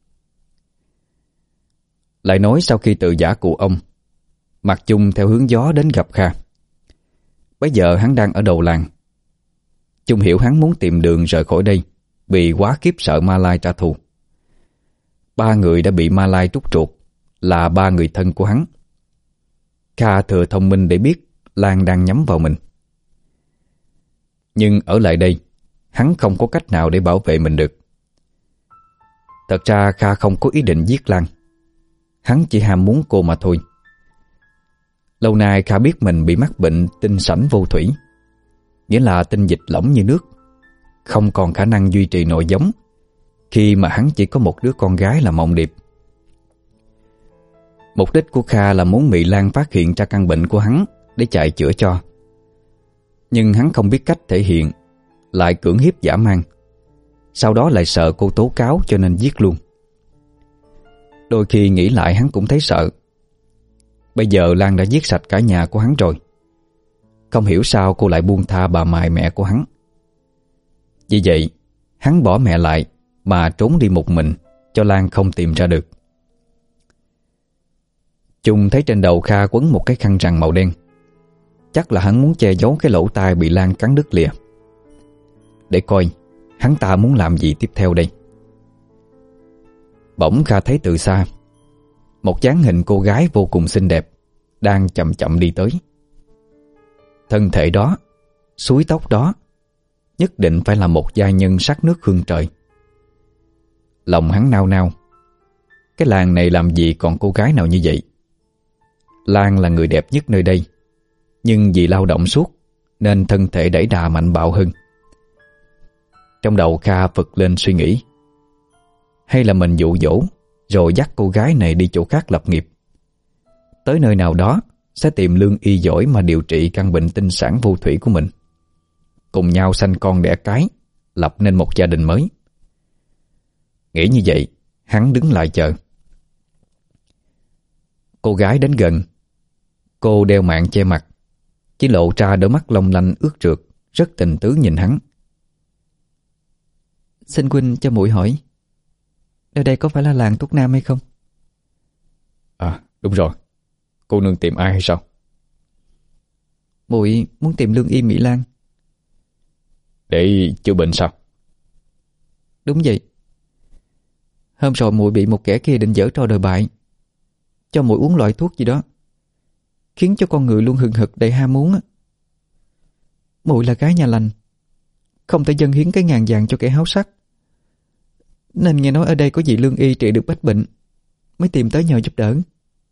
Lại nói sau khi tự giả cụ ông, Mạc Chung theo hướng gió đến gặp Kha. Bây giờ hắn đang ở đầu làng. Chung hiểu hắn muốn tìm đường rời khỏi đây vì quá kiếp sợ Ma Lai trả thù. Ba người đã bị Ma Lai trút ruột là ba người thân của hắn. Kha thừa thông minh để biết Lan đang nhắm vào mình. Nhưng ở lại đây, hắn không có cách nào để bảo vệ mình được. Thật ra Kha không có ý định giết Lan. Hắn chỉ ham muốn cô mà thôi. Lâu nay Kha biết mình bị mắc bệnh tinh sảnh vô thủy, nghĩa là tinh dịch lỏng như nước, không còn khả năng duy trì nội giống, khi mà hắn chỉ có một đứa con gái là Mộng Điệp. Mục đích của Kha là muốn Mỹ Lan phát hiện ra căn bệnh của hắn để chạy chữa cho. Nhưng hắn không biết cách thể hiện, lại cưỡng hiếp dã man. Sau đó lại sợ cô tố cáo cho nên giết luôn. Đôi khi nghĩ lại hắn cũng thấy sợ. Bây giờ Lan đã giết sạch cả nhà của hắn rồi. Không hiểu sao cô lại buông tha bà Mài mẹ của hắn. Vì vậy hắn bỏ mẹ lại mà trốn đi một mình, cho Lan không tìm ra được. Chung thấy trên đầu Kha quấn một cái khăn rằn màu đen. Chắc là hắn muốn che giấu cái lỗ tai bị Lan cắn đứt lìa. Để coi hắn ta muốn làm gì tiếp theo đây. Bỗng Kha thấy từ xa một dáng hình cô gái vô cùng xinh đẹp đang chậm chậm đi tới. Thân thể đó, suối tóc đó nhất định phải là một giai nhân sắc nước hương trời. Lòng hắn nao nao. Cái làng này làm gì còn cô gái nào như vậy? Lan là người đẹp nhất nơi đây, nhưng vì lao động suốt nên thân thể đẩy đà mạnh bạo hơn. Trong đầu Kha phật lên suy nghĩ, hay là mình dụ dỗ rồi dắt cô gái này đi chỗ khác lập nghiệp. Tới nơi nào đó sẽ tìm lương y giỏi mà điều trị căn bệnh tinh sản vô thủy của mình, cùng nhau sanh con đẻ cái, lập nên một gia đình mới. Nghĩ như vậy, hắn đứng lại chờ. Cô gái đến gần. Cô đeo mạng che mặt, chỉ lộ ra đôi mắt long lanh ướt rượt, rất tình tứ nhìn hắn. Xin huynh cho muội hỏi, nơi đây có phải là làng Túc Nam hay không? À đúng rồi. Cô nương tìm ai hay sao? Muội muốn tìm lương y Mỹ Lan. Để chữa bệnh sao? Đúng vậy. Hôm rồi muội bị một kẻ kia định giở trò đồi bại, cho muội uống loại thuốc gì đó, khiến cho con người luôn hừng hực đầy ham muốn. Muội là gái nhà lành, không thể dâng hiến cái ngàn vàng cho kẻ háo sắc, nên nghe nói ở đây có vị lương y trị được bách bệnh, mới tìm tới nhờ giúp đỡ.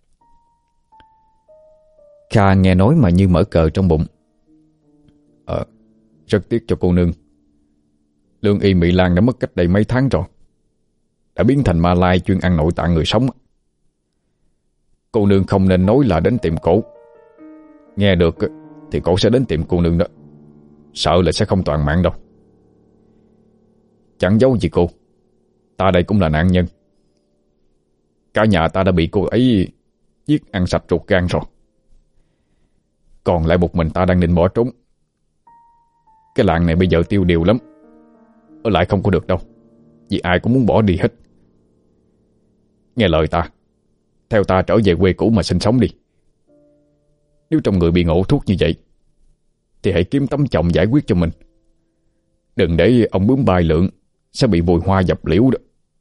Kha nghe nói mà như mở cờ trong bụng. Ờ, rất tiếc cho cô nương. Lương y Mỹ Lan đã mất cách đây mấy tháng rồi, đã biến thành ma lai chuyên ăn nội tạng người sống. Cô nương không nên nói là đến tìm cổ. Nghe được thì cổ sẽ đến tìm cô nương đó. Sợ là sẽ không toàn mạng đâu. Chẳng giấu gì cô, ta đây cũng là nạn nhân. Cả nhà ta đã bị cô ấy giết ăn sạch ruột gan rồi. Còn lại một mình ta đang định bỏ trốn. Cái làng này bây giờ tiêu điều lắm, ở lại không có được đâu, vì ai cũng muốn bỏ đi hết. Nghe lời ta, theo ta trở về quê cũ mà sinh sống đi. Nếu trong người bị ngộ thuốc như vậy thì hãy kiếm tấm chồng giải quyết cho mình. Đừng để ông bướm bay lượn sẽ bị bùi hoa dập liễu đó.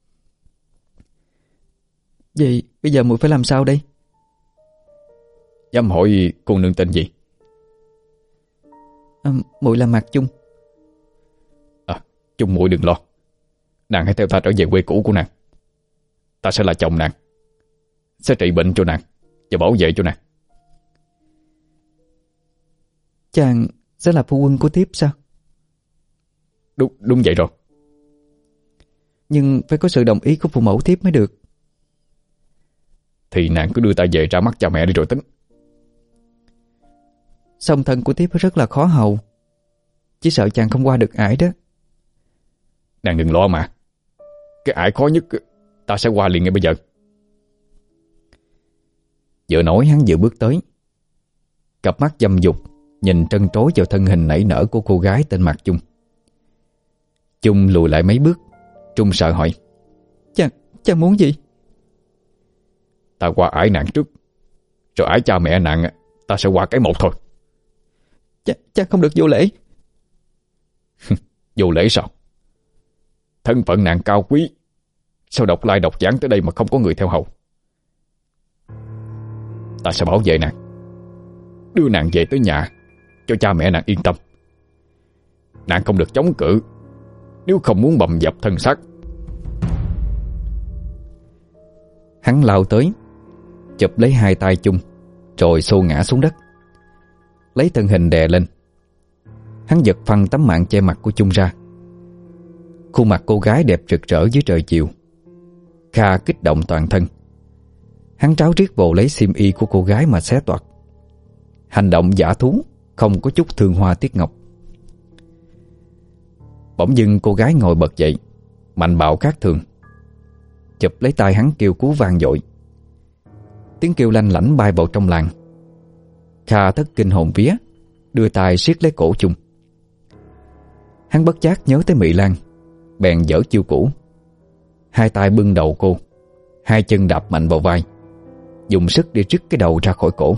Vậy bây giờ muội phải làm sao đây? Dám hỏi cô nương tên gì? À, muội là Mạc Chung. À, Chung muội đừng lo. Nàng hãy theo ta trở về quê cũ của nàng. Ta sẽ là chồng nàng, sẽ trị bệnh cho nàng và bảo vệ cho nàng. Chàng sẽ là phu quân của Thiếp sao? Đúng, đúng vậy rồi. Nhưng phải có sự đồng ý của phụ mẫu Thiếp mới được. Thì nàng cứ đưa ta về ra mắt cha mẹ đi rồi tính. Song thân của Thiếp rất là khó hầu, chỉ sợ chàng không qua được ải đó. Nàng đừng lo mà. Cái ải khó nhất ta sẽ qua liền ngay bây giờ. Vừa nói hắn vừa bước tới. Cặp mắt dâm dục nhìn trân trối vào thân hình nảy nở của cô gái tên Mạc Chung. Chung lùi lại mấy bước, Trung sợ hỏi: Chàng, chàng muốn gì? Ta qua ải nàng trước, rồi ải cha mẹ nàng ta sẽ qua cái một thôi. Ch chàng không được vô lễ. Vô lễ sao? Thân phận nàng cao quý, sao độc lai độc vãng tới đây mà không có người theo hầu? Ta sẽ bảo vệ nàng, đưa nàng về tới nhà, cho cha mẹ nàng yên tâm. Nàng không được chống cự, nếu không muốn bầm dập thân xác. Hắn lao tới, chụp lấy hai tay Chung, rồi xô ngã xuống đất, lấy thân hình đè lên. Hắn giật phăng tấm mạng che mặt của Chung ra. Khuôn mặt cô gái đẹp rực rỡ dưới trời chiều. Kha kích động toàn thân. Hắn tráo riết vồ lấy xiêm y của cô gái mà xé toạc. Hành động dã thú, không có chút thương hoa tiếc ngọc. Bỗng dưng cô gái ngồi bật dậy, mạnh bạo khác thường, chụp lấy tay hắn kêu cứu vang dội. Tiếng kêu lanh lảnh bay vào trong làng. Kha thất kinh hồn vía, đưa tay siết lấy cổ Chung. Hắn bất giác nhớ tới Mỹ Lan, bèn dở chiêu cũ. Hai tay bưng đầu cô, hai chân đạp mạnh vào vai, dùng sức để rứt cái đầu ra khỏi cổ.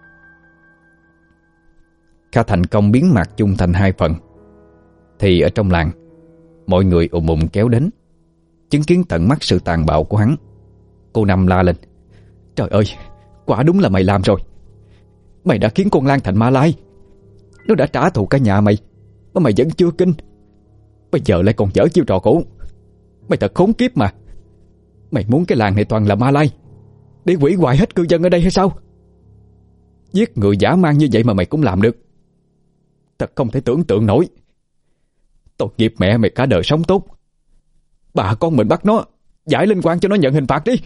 Kha thành công biến Mạc Chung thành hai phần. Thì ở trong làng, mọi người ùm ùm kéo đến, chứng kiến tận mắt sự tàn bạo của hắn. Cô Năm la lên: Trời ơi, quả đúng là mày làm rồi. Mày đã khiến con Lan thành ma lai. Nó đã trả thù cả nhà mày mà mày vẫn chưa kinh. Bây giờ lại còn dở chiêu trò cũ. Mày thật khốn kiếp mà. Mày muốn cái làng này toàn là ma lai để hủy hoại hết cư dân ở đây hay sao? Giết người dã man như vậy mà mày cũng làm được. Thật không thể tưởng tượng nổi. Tội nghiệp mẹ mày cả đời sống tốt. Bà con mình bắt nó, giải linh quan cho nó nhận hình phạt đi.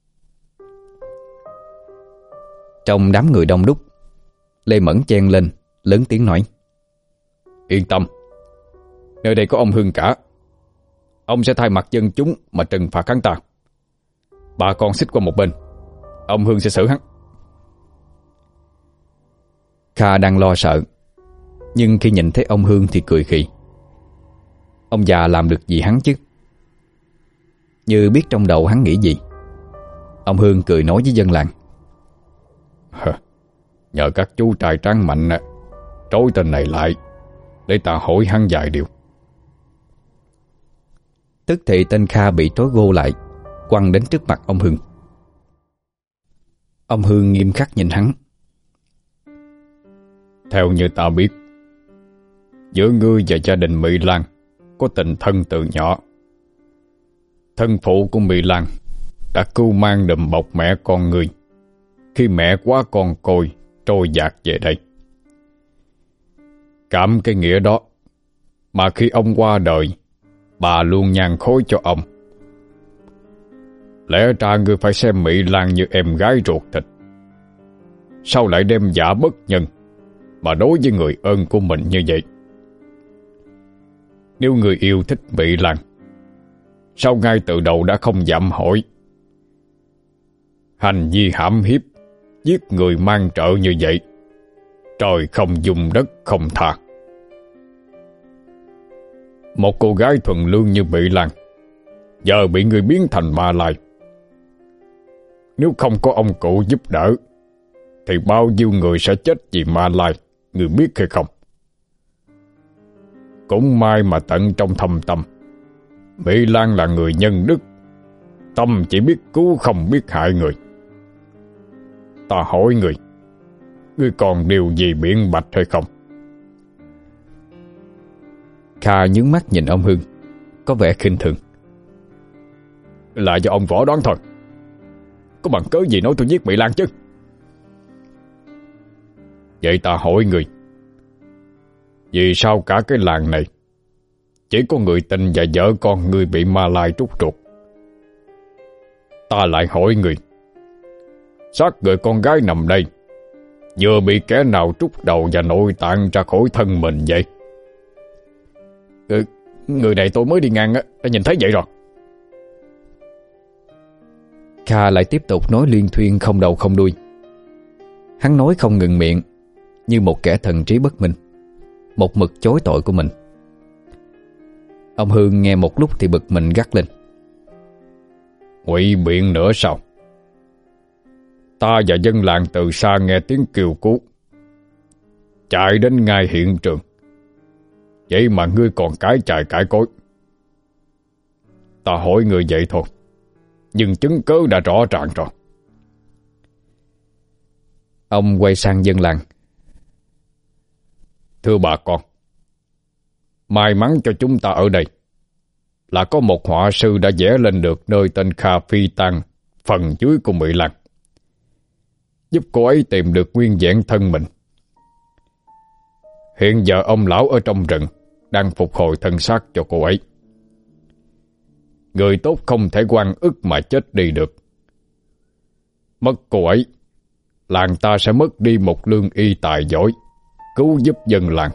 Trong đám người đông đúc, Lê Mẫn chen lên, lớn tiếng nói: Yên tâm, nơi đây có ông Hưng cả. Ông sẽ thay mặt dân chúng mà trừng phạt hắn ta. Bà con xích qua một bên, ông Hưng sẽ xử hắn. Kha đang lo sợ, nhưng khi nhìn thấy ông Hương thì cười khì. Ông già làm được gì hắn chứ? Như biết trong đầu hắn nghĩ gì, ông Hương cười nói với dân làng: Nhờ các chú trai tráng mạnh trói tên này lại để ta hỏi hắn vài điều. Tức thì tên Kha bị trói gô lại, quăng đến trước mặt ông Hương. Ông Hương nghiêm khắc nhìn hắn: Theo như ta biết, giữa ngươi và gia đình Mỹ Lan có tình thân từ nhỏ. Thân phụ của Mỹ Lan đã cưu mang đùm bọc mẹ con ngươi khi mẹ quá con côi trôi dạt về đây. Cảm cái nghĩa đó mà khi ông qua đời, bà luôn nhang khối cho ông. Lẽ ra ngươi phải xem Mỹ Lan như em gái ruột thịt, sao lại đem giả bất nhân mà đối với người ơn của mình như vậy? Nếu người yêu thích Mỹ Lan, sao ngay từ đầu đã không dạm hỏi? Hành vi hãm hiếp, giết người mang trợ như vậy, trời không dung đất không tha. Một cô gái thuần lương như Mỹ Lan giờ bị người biến thành ma lai. Nếu không có ông cụ giúp đỡ thì bao nhiêu người sẽ chết vì ma lai, người biết hay không? Cũng may mà tận trong thâm tâm, Mỹ Lan là người nhân đức, tâm chỉ biết cứu không biết hại người. Ta hỏi người, ngươi còn điều gì biện bạch hay không? Kha nhướng mắt nhìn ông Hưng, có vẻ khinh thường: Là do ông võ đoán thôi. Có bằng cớ gì nói tôi giết Mỹ Lan chứ? Vậy ta hỏi người, vì sao cả cái làng này chỉ có người tình và vợ con người bị ma lai trút ruột? Ta lại hỏi người, xác người con gái nằm đây vừa bị kẻ nào trút đầu và nội tạng ra khỏi thân mình vậy? Ừ, người này tôi mới đi ngang á, đã nhìn thấy vậy rồi. Kha lại tiếp tục nói liên thuyên không đầu không đuôi. Hắn nói không ngừng miệng, như một kẻ thần trí bất minh, một mực chối tội của mình. Ông Hương nghe một lúc thì bực mình gắt lên: Ngụy biện nữa sao? Ta và dân làng từ xa nghe tiếng kêu cứu, chạy đến ngay hiện trường, vậy mà ngươi còn cãi chạy cãi cối. Ta hỏi ngươi vậy thôi, nhưng chứng cớ đã rõ ràng rồi. Ông quay sang dân làng: Thưa bà con, may mắn cho chúng ta ở đây là có một họa sư đã vẽ lên được nơi tên Kha phi tang phần dưới của Mỹ Lan, giúp cô ấy tìm được nguyên vẹn thân mình. Hiện giờ ông lão ở trong rừng đang phục hồi thân xác cho cô ấy. Người tốt không thể oan ức mà chết đi được. Mất cô ấy, làng ta sẽ mất đi một lương y tài giỏi, cứu giúp dân làng.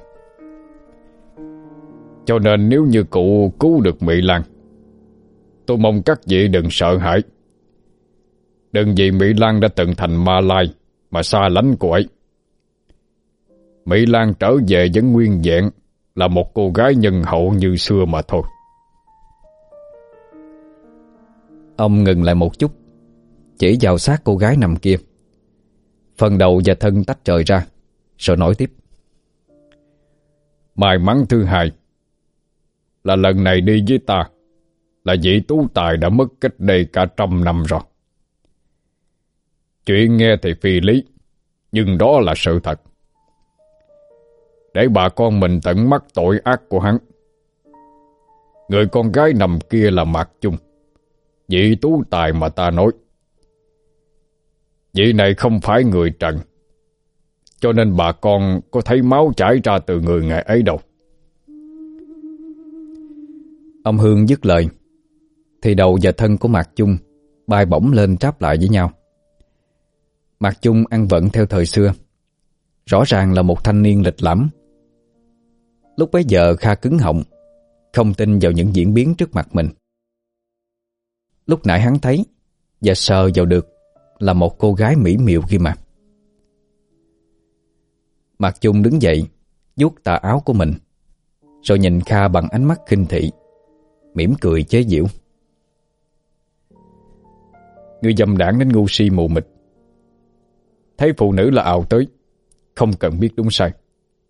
Cho nên nếu như cụ cứu được Mỹ Lan, tôi mong các vị đừng sợ hãi. Đừng vì Mỹ Lan đã từng thành ma lai mà xa lánh cô ấy. Mỹ Lan trở về vẫn nguyên vẹn là một cô gái nhân hậu như xưa mà thôi. Ông ngừng lại một chút, chỉ vào xác cô gái nằm kia. Phần đầu và thân tách rời ra, rồi nói tiếp: May mắn thứ hai là lần này đi với ta là vị tú tài đã mất cách đây cả trăm năm rồi. Chuyện nghe thì phi lý, nhưng đó là sự thật. để bà con mình tận mắt tội ác của hắn. Người con gái nằm kia là Mạc Chung, vị tú tài mà ta nói. Vị này không phải người trần, cho nên bà con có thấy máu chảy ra từ người ngài ấy đâu. Ông Hương dứt lời thì đầu và thân của Mạc Chung bay bổng lên tráp lại với nhau. Mạc Chung ăn vận theo thời xưa, rõ ràng là một thanh niên lịch lãm. Lúc bấy giờ Kha cứng họng, không tin vào những diễn biến trước mặt mình. Lúc nãy hắn thấy và sờ vào được là một cô gái mỹ miều kia mà. Mạc Chung đứng dậy, vuốt tà áo của mình, rồi nhìn Kha bằng ánh mắt khinh thị, mỉm cười chế giễu. Ngươi dâm đảng đến ngu si mù mịt, thấy phụ nữ là ào tới, không cần biết đúng sai.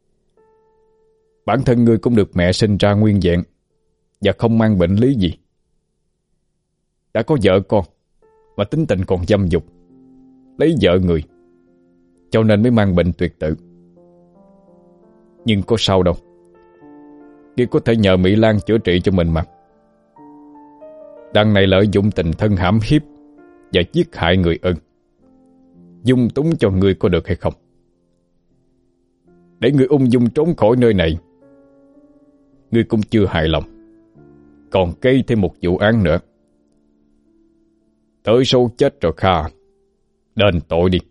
Bản thân ngươi cũng được mẹ sinh ra nguyên vẹn và không mang bệnh lý gì. Đã có vợ con mà tính tình còn dâm dục, lấy vợ người, cho nên mới mang bệnh tuyệt tự. Nhưng có sao đâu, ngươi có thể nhờ Mỹ Lan chữa trị cho mình mà. Đằng này lợi dụng tình thân hãm hiếp và giết hại người ân, dung túng cho ngươi có được hay không? Để ngươi ung dung trốn khỏi nơi này, ngươi cũng chưa hài lòng, còn gây thêm một vụ án nữa. Tới số chết rồi Kha, đền tội đi.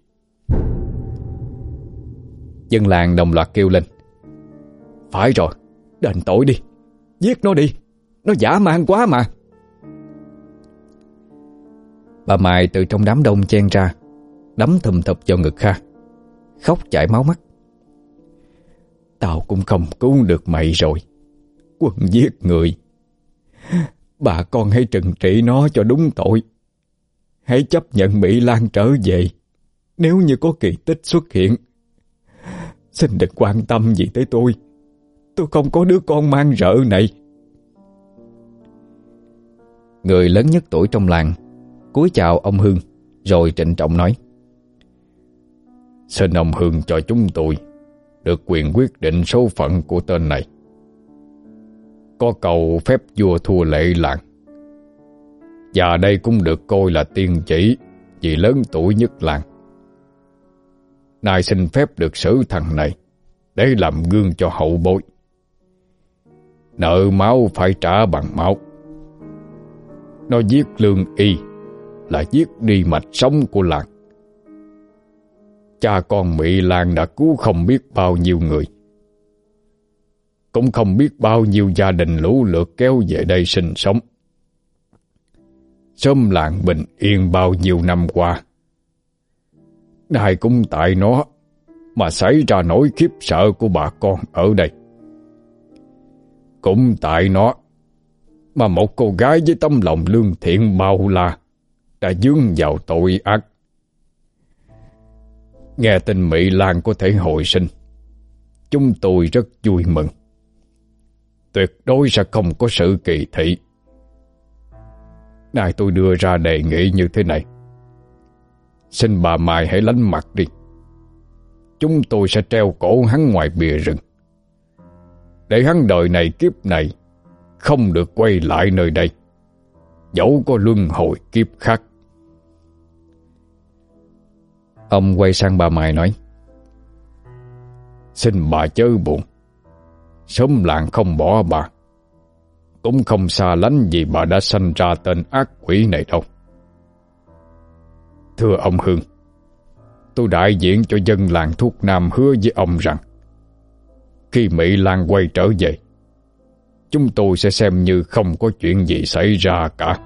Dân làng đồng loạt kêu lên: Phải rồi, đền tội đi, giết nó đi, nó dã man quá mà. Bà Mai từ trong đám đông chen ra, đấm thùm thụp vào ngực Kha, khóc chảy máu mắt. Tao cũng không cứu được mày rồi, quân giết người. Bà con hãy trừng trị nó cho đúng tội. Hãy chấp nhận Mỹ Lan trở về nếu như có kỳ tích xuất hiện. Xin đừng quan tâm gì tới tôi. Tôi không có đứa con mang rợ này. Người lớn nhất tuổi trong làng cúi chào ông Hương, rồi trịnh trọng nói: Xin ông Hương cho chúng tôi được quyền quyết định số phận của tên này. Có cầu phép vua thua lệ làng, và đây cũng được coi là tiên chỉ vì lớn tuổi nhất làng. Nay xin phép được xử thằng này để làm gương cho hậu bối. Nợ máu phải trả bằng máu. Nó giết lương y là giết đi mạch sống của làng. Cha con Mỹ Lan đã cứu không biết bao nhiêu người, cũng không biết bao nhiêu gia đình lũ lượt kéo về đây sinh sống. Xóm làng bình yên bao nhiêu năm qua, nay cũng tại nó mà xảy ra nỗi khiếp sợ của bà con ở đây. Cũng tại nó mà một cô gái với tấm lòng lương thiện bao la đã dướng vào tội ác. Nghe tin Mỹ Lan có thể hồi sinh, chúng tôi rất vui mừng. Tuyệt đối sẽ không có sự kỳ thị. Nay tôi đưa ra đề nghị như thế này: xin bà Mai hãy lánh mặt đi. Chúng tôi sẽ treo cổ hắn ngoài bìa rừng, để hắn đời này kiếp này không được quay lại nơi đây, dẫu có luân hồi kiếp khác. Ông quay sang bà Mai nói: xin bà chớ buồn. Xóm làng không bỏ bà, cũng không xa lánh vì bà đã sanh ra tên ác quỷ này đâu. Thưa ông Hương, tôi đại diện cho dân làng Thuốc Nam hứa với ông rằng khi Mỹ Lan quay trở về, chúng tôi sẽ xem như không có chuyện gì xảy ra cả.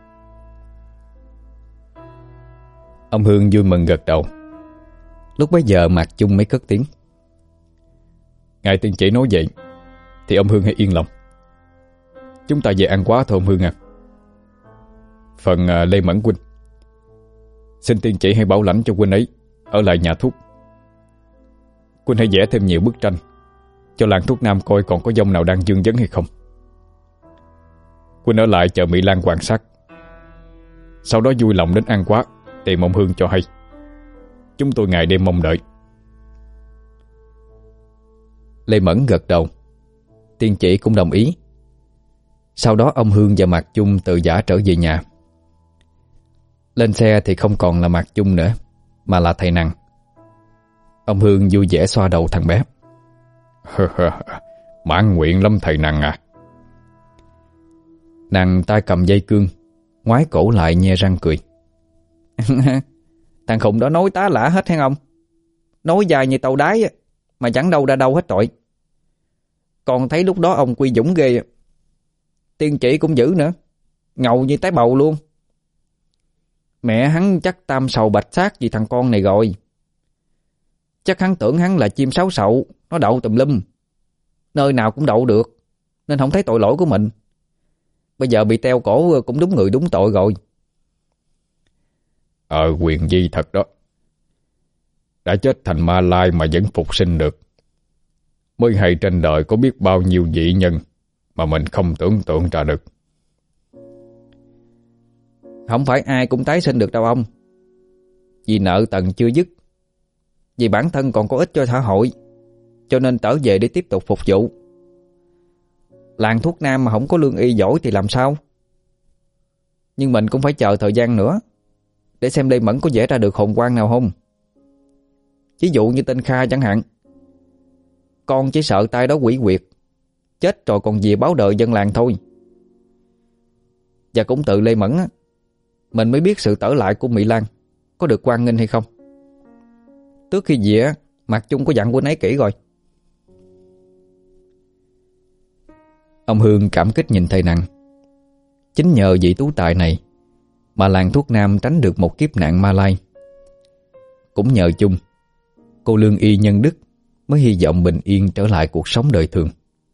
Ông Hương vui mừng gật đầu. Lúc bấy giờ Mạc Chung mới cất tiếng: Ngài tiên chỉ nói vậy thì ông Hương hãy yên lòng. Chúng ta về ăn quá thôi ông Hương à. Phần uh, Lê Mẫn Huynh, xin tiên chỉ hãy bảo lãnh cho huynh ấy ở lại nhà thuốc. Huynh hãy vẽ thêm nhiều bức tranh cho làng Thuốc Nam coi còn có dông nào đang dương vấn hay không. Huynh ở lại chờ Mỹ Lan quan sát, sau đó vui lòng đến ăn quá tìm ông Hương cho hay. Chúng tôi ngày đêm mong đợi. Lê Mẫn gật đầu. Tiên chỉ cũng đồng ý. Sau đó ông Hương và Mạc Chung tự giả trở về nhà. Lên xe thì không còn là Mạc Chung nữa, mà là thầy Nằng. Ông Hương vui vẻ xoa đầu thằng bé. Mãn nguyện lắm thầy Nằng à. Nằng tay cầm dây cương, ngoái cổ lại nhe răng cười. Thằng khùng đó nói tá lả hết hay không? Nói dài như tàu đái mà chẳng đâu ra đâu hết trọi. Còn thấy lúc đó ông Quy Dũng ghê. Tiên chỉ cũng dữ nữa, ngầu như tái bầu luôn. Mẹ hắn chắc tam sầu bạch sát vì thằng con này rồi. Chắc hắn tưởng hắn là chim sáo sậu, nó đậu tùm lum, nơi nào cũng đậu được, nên không thấy tội lỗi của mình. Bây giờ bị teo cổ cũng đúng người đúng tội rồi. Ờ quyền di thật đó. Đã chết thành ma lai mà vẫn phục sinh được. Mới hay trên đời có biết bao nhiêu vị nhân mà mình không tưởng tượng ra được. Không phải ai cũng tái sinh được đâu ông. Vì nợ tần chưa dứt, vì bản thân còn có ích cho xã hội, cho nên trở về để tiếp tục phục vụ. Làng thuốc nam mà không có lương y giỏi thì làm sao? Nhưng mình cũng phải chờ thời gian nữa để xem Lê Mẫn có vẽ ra được hồn quang nào không. Ví dụ như tên Kha chẳng hạn. Con chỉ sợ tay đó quỷ quyệt, chết rồi còn về báo đời dân làng thôi. Và cũng tự Lê Mẫn á, mình mới biết sự tở lại của Mỹ Lan có được quan nghênh hay không. Trước khi về á, Mạc Chung có dặn của nấy kỹ rồi. Ông Hương cảm kích nhìn thầy Nằng. Chính nhờ vị tú tài này mà làng thuốc nam tránh được một kiếp nạn ma lai. Cũng nhờ Chung, cô lương y nhân đức mới hy vọng bình yên trở lại cuộc sống đời thường.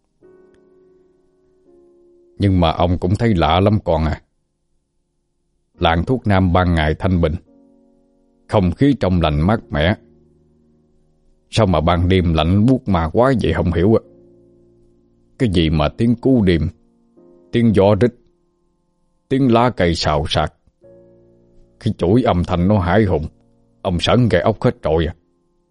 Nhưng mà ông cũng thấy lạ lắm con à. Làng thuốc nam ban ngày thanh bình, không khí trong lành mát mẻ, sao mà ban đêm lạnh buốt ma quá vậy không hiểu á. Cái gì mà tiếng cú đêm, tiếng gió rít, tiếng lá cây xào xạc, cái chuỗi âm thanh nó hãi hùng, ông sởn gai ốc hết trội à.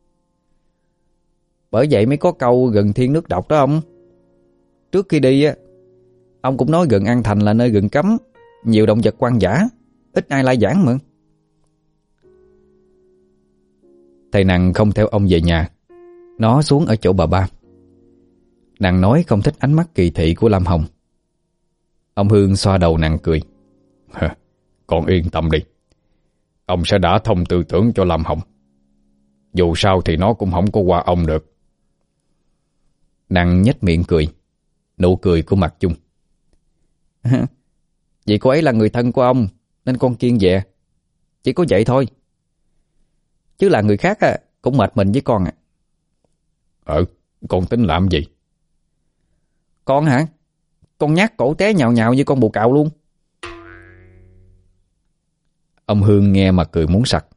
Bởi vậy mới có câu gần thiên nước độc đó ông. Trước khi đi á, ông cũng nói gần An Thành là nơi rừng cấm, nhiều động vật hoang dã, ít ai lai giảng mà. Thầy Nằng không theo ông về nhà, nó xuống ở chỗ bà ba. Nàng nói không thích ánh mắt kỳ thị của Lam Hồng. Ông Hương xoa đầu nàng cười. Con yên tâm đi, ông sẽ đả thông tư tưởng cho Lam Hồng. Dù sao thì nó cũng không có qua ông được. Nàng nhếch miệng cười, nụ cười của Mạc Chung. Vì cô ấy là người thân của ông nên con kiêng dè, chỉ có vậy thôi. Chứ là người khác á, cũng mệt mình với con à. Ừ, con tính làm gì? Con hả? Con nhát cổ té nhào nhào như con bồ cạo luôn. Ông Hương nghe mà cười muốn sặc.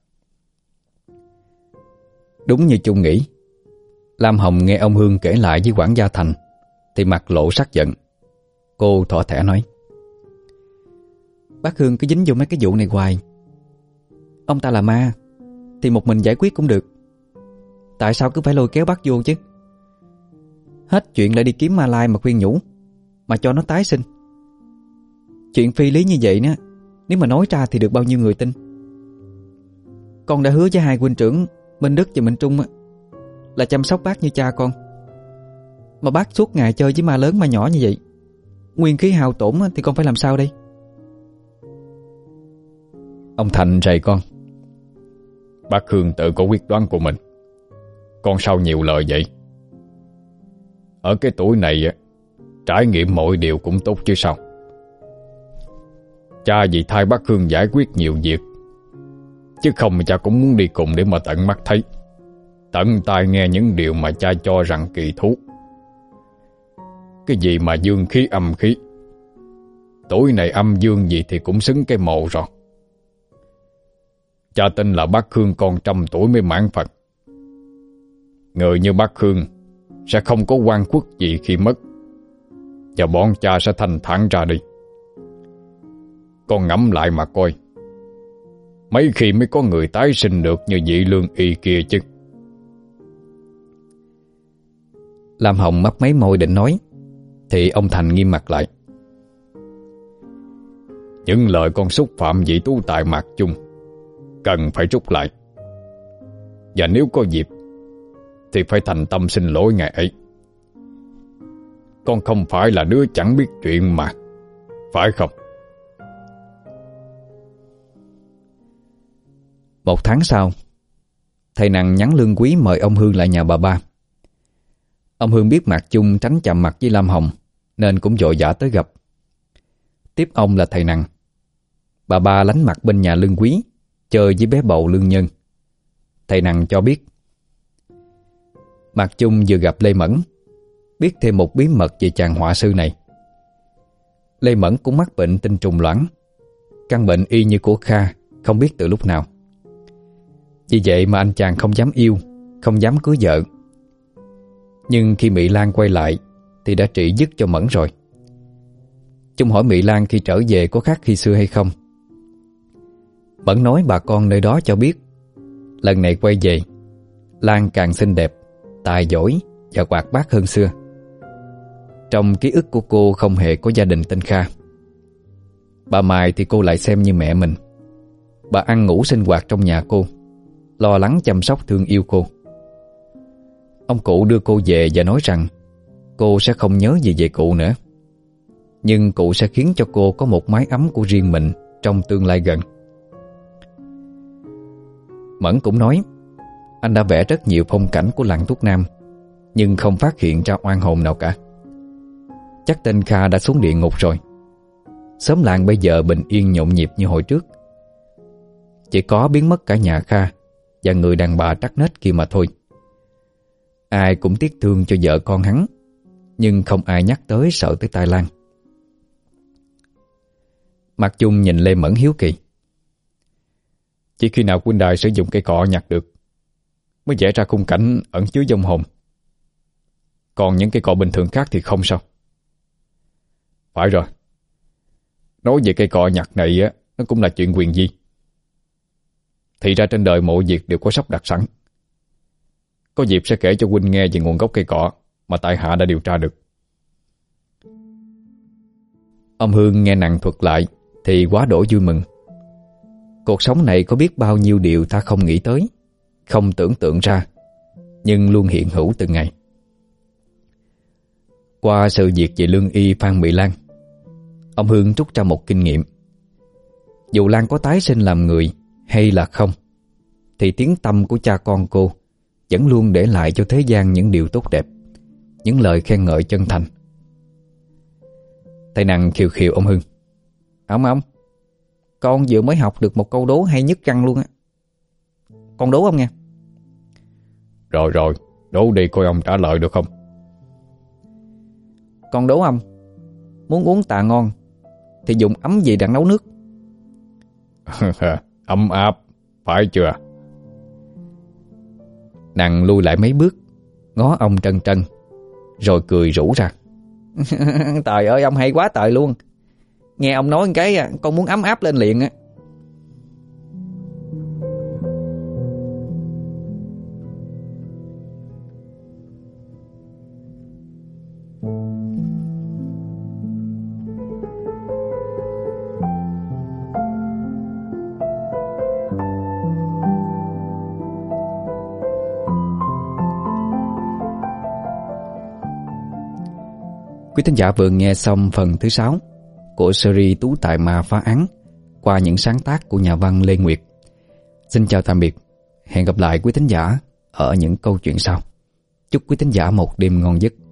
Đúng như Chung nghĩ, Lam Hồng nghe ông Hương kể lại với quản gia Thành thì mặt lộ sắc giận. Cô thỏ thẻ nói: Bác Hương cứ dính vô mấy cái vụ này hoài. Ông ta là ma thì một mình giải quyết cũng được, tại sao cứ phải lôi kéo bác vô chứ? Hết chuyện lại đi kiếm ma lai mà khuyên nhủ, mà cho nó tái sinh. Chuyện phi lý như vậy nữa, nếu mà nói ra thì được bao nhiêu người tin. Con đã hứa với hai huynh trưởng Minh Đức và Minh Trung là chăm sóc bác như cha con, mà bác suốt ngày chơi với ma lớn ma nhỏ như vậy, nguyên khí hao tổn thì con phải làm sao đây? Ông Thành rầy con: Bác Hương tự có quyết đoán của mình, con sao nhiều lời vậy? Ở cái tuổi này trải nghiệm mọi điều cũng tốt chứ sao. Cha vì thay bác Hương giải quyết nhiều việc, chứ không cha cũng muốn đi cùng để mà tận mắt thấy, tận tai nghe những điều mà cha cho rằng kỳ thú. Cái gì mà dương khí âm khí, tuổi này âm dương gì thì cũng xứng cái mộ rồi. Cha tin là bác Hương còn trăm tuổi mới mãn Phật. Người như bác Hương sẽ không có oan khuất gì khi mất, và bọn cha sẽ thanh thản ra đi. Con ngẫm lại mà coi, mấy khi mới có người tái sinh được như vị lương y kia chứ. Lam Hồng mấp máy môi định nói, thì ông Thành nghiêm mặt lại. Những lời con xúc phạm vị tú tài Mạc Chung cần phải rút lại. Và nếu có dịp thì phải thành tâm xin lỗi ngài ấy. Con không phải là đứa chẳng biết chuyện mà, phải không? Một tháng sau, thầy Nằng nhắn Lương Quý mời ông Hương lại nhà bà ba. Ông Hương biết Mạc Chung tránh chạm mặt với Lam Hồng nên cũng vội vã tới gặp. Tiếp ông là thầy Nằng. Bà ba lánh mặt bên nhà Lương Quý chơi với bé bầu Lương Nhân. Thầy Nằng cho biết Mạc Chung vừa gặp Lê Mẫn, biết thêm một bí mật về chàng họa sư này. Lê Mẫn cũng mắc bệnh tinh trùng loãng, căn bệnh y như của Kha, không biết từ lúc nào. Vì vậy mà anh chàng không dám yêu, không dám cưới vợ. Nhưng khi Mỹ Lan quay lại thì đã trị dứt cho Mẫn rồi. Chung hỏi Mỹ Lan khi trở về có khác khi xưa hay không. Mẫn nói bà con nơi đó cho biết lần này quay về, Lan càng xinh đẹp, tài giỏi và hoạt bát hơn xưa. Trong ký ức của cô không hề có gia đình tên Kha. Bà Mai thì cô lại xem như mẹ mình. Bà ăn ngủ sinh hoạt trong nhà cô, lo lắng chăm sóc thương yêu cô. Ông cụ đưa cô về và nói rằng cô sẽ không nhớ gì về cụ nữa, nhưng cụ sẽ khiến cho cô có một mái ấm của riêng mình trong tương lai gần. Mẫn cũng nói anh đã vẽ rất nhiều phong cảnh của làng Thuốc Nam, nhưng không phát hiện ra oan hồn nào cả. Chắc tên Kha đã xuống địa ngục rồi. Xóm làng bây giờ bình yên nhộn nhịp như hồi trước. Chỉ có biến mất cả nhà Kha và người đàn bà trắc nết kia mà thôi. Ai cũng tiếc thương cho vợ con hắn, nhưng không ai nhắc tới sợ tới tai Lan. Mạc Chung nhìn Lê Mẫn hiếu kỳ. Chỉ khi nào huynh đài sử dụng cây cọ nhặt được mới vẽ ra khung cảnh ẩn chứa vong hồn. Còn những cây cọ bình thường khác thì không sao? Phải rồi. Nói về cây cọ nhặt này á, nó cũng là chuyện quyền vi. Thì ra trên đời mọi việc đều có sắp đặt sẵn. Có dịp sẽ kể cho huynh nghe về nguồn gốc cây cọ mà tại hạ đã điều tra được. Ông Hương nghe Nằng thuật lại thì quá đỗi vui mừng. Cuộc sống này có biết bao nhiêu điều ta không nghĩ tới, không tưởng tượng ra, nhưng luôn hiện hữu từng ngày. Qua sự việc về lương y Phan Mỹ Lan, ông Hương rút ra một kinh nghiệm. Dù Lan có tái sinh làm người hay là không, thì tiếng tăm của cha con cô vẫn luôn để lại cho thế gian những điều tốt đẹp, những lời khen ngợi chân thành. Thầy Nằng khiều khiều ông Hương. Ông ông, con vừa mới học được một câu đố hay nhất răng luôn á. Con đố ông nha. Rồi rồi, đố đi coi ông trả lời được không. Con đố ông, muốn uống tà ngon thì dùng ấm gì đặng nấu nước? Ấm áp, phải chưa? Nằng lui lại mấy bước, ngó ông trân trân, rồi cười rủ ra. Trời ơi, ông hay quá trời luôn. Nghe ông nói cái con muốn ấm áp lên liền á. Quý thính giả vừa nghe xong phần thứ sáu của series Tú Tài Ma Phá Án qua những sáng tác của nhà văn Lê Nguyệt. Xin chào tạm biệt. Hẹn gặp lại quý thính giả ở những câu chuyện sau. Chúc quý thính giả một đêm ngon giấc.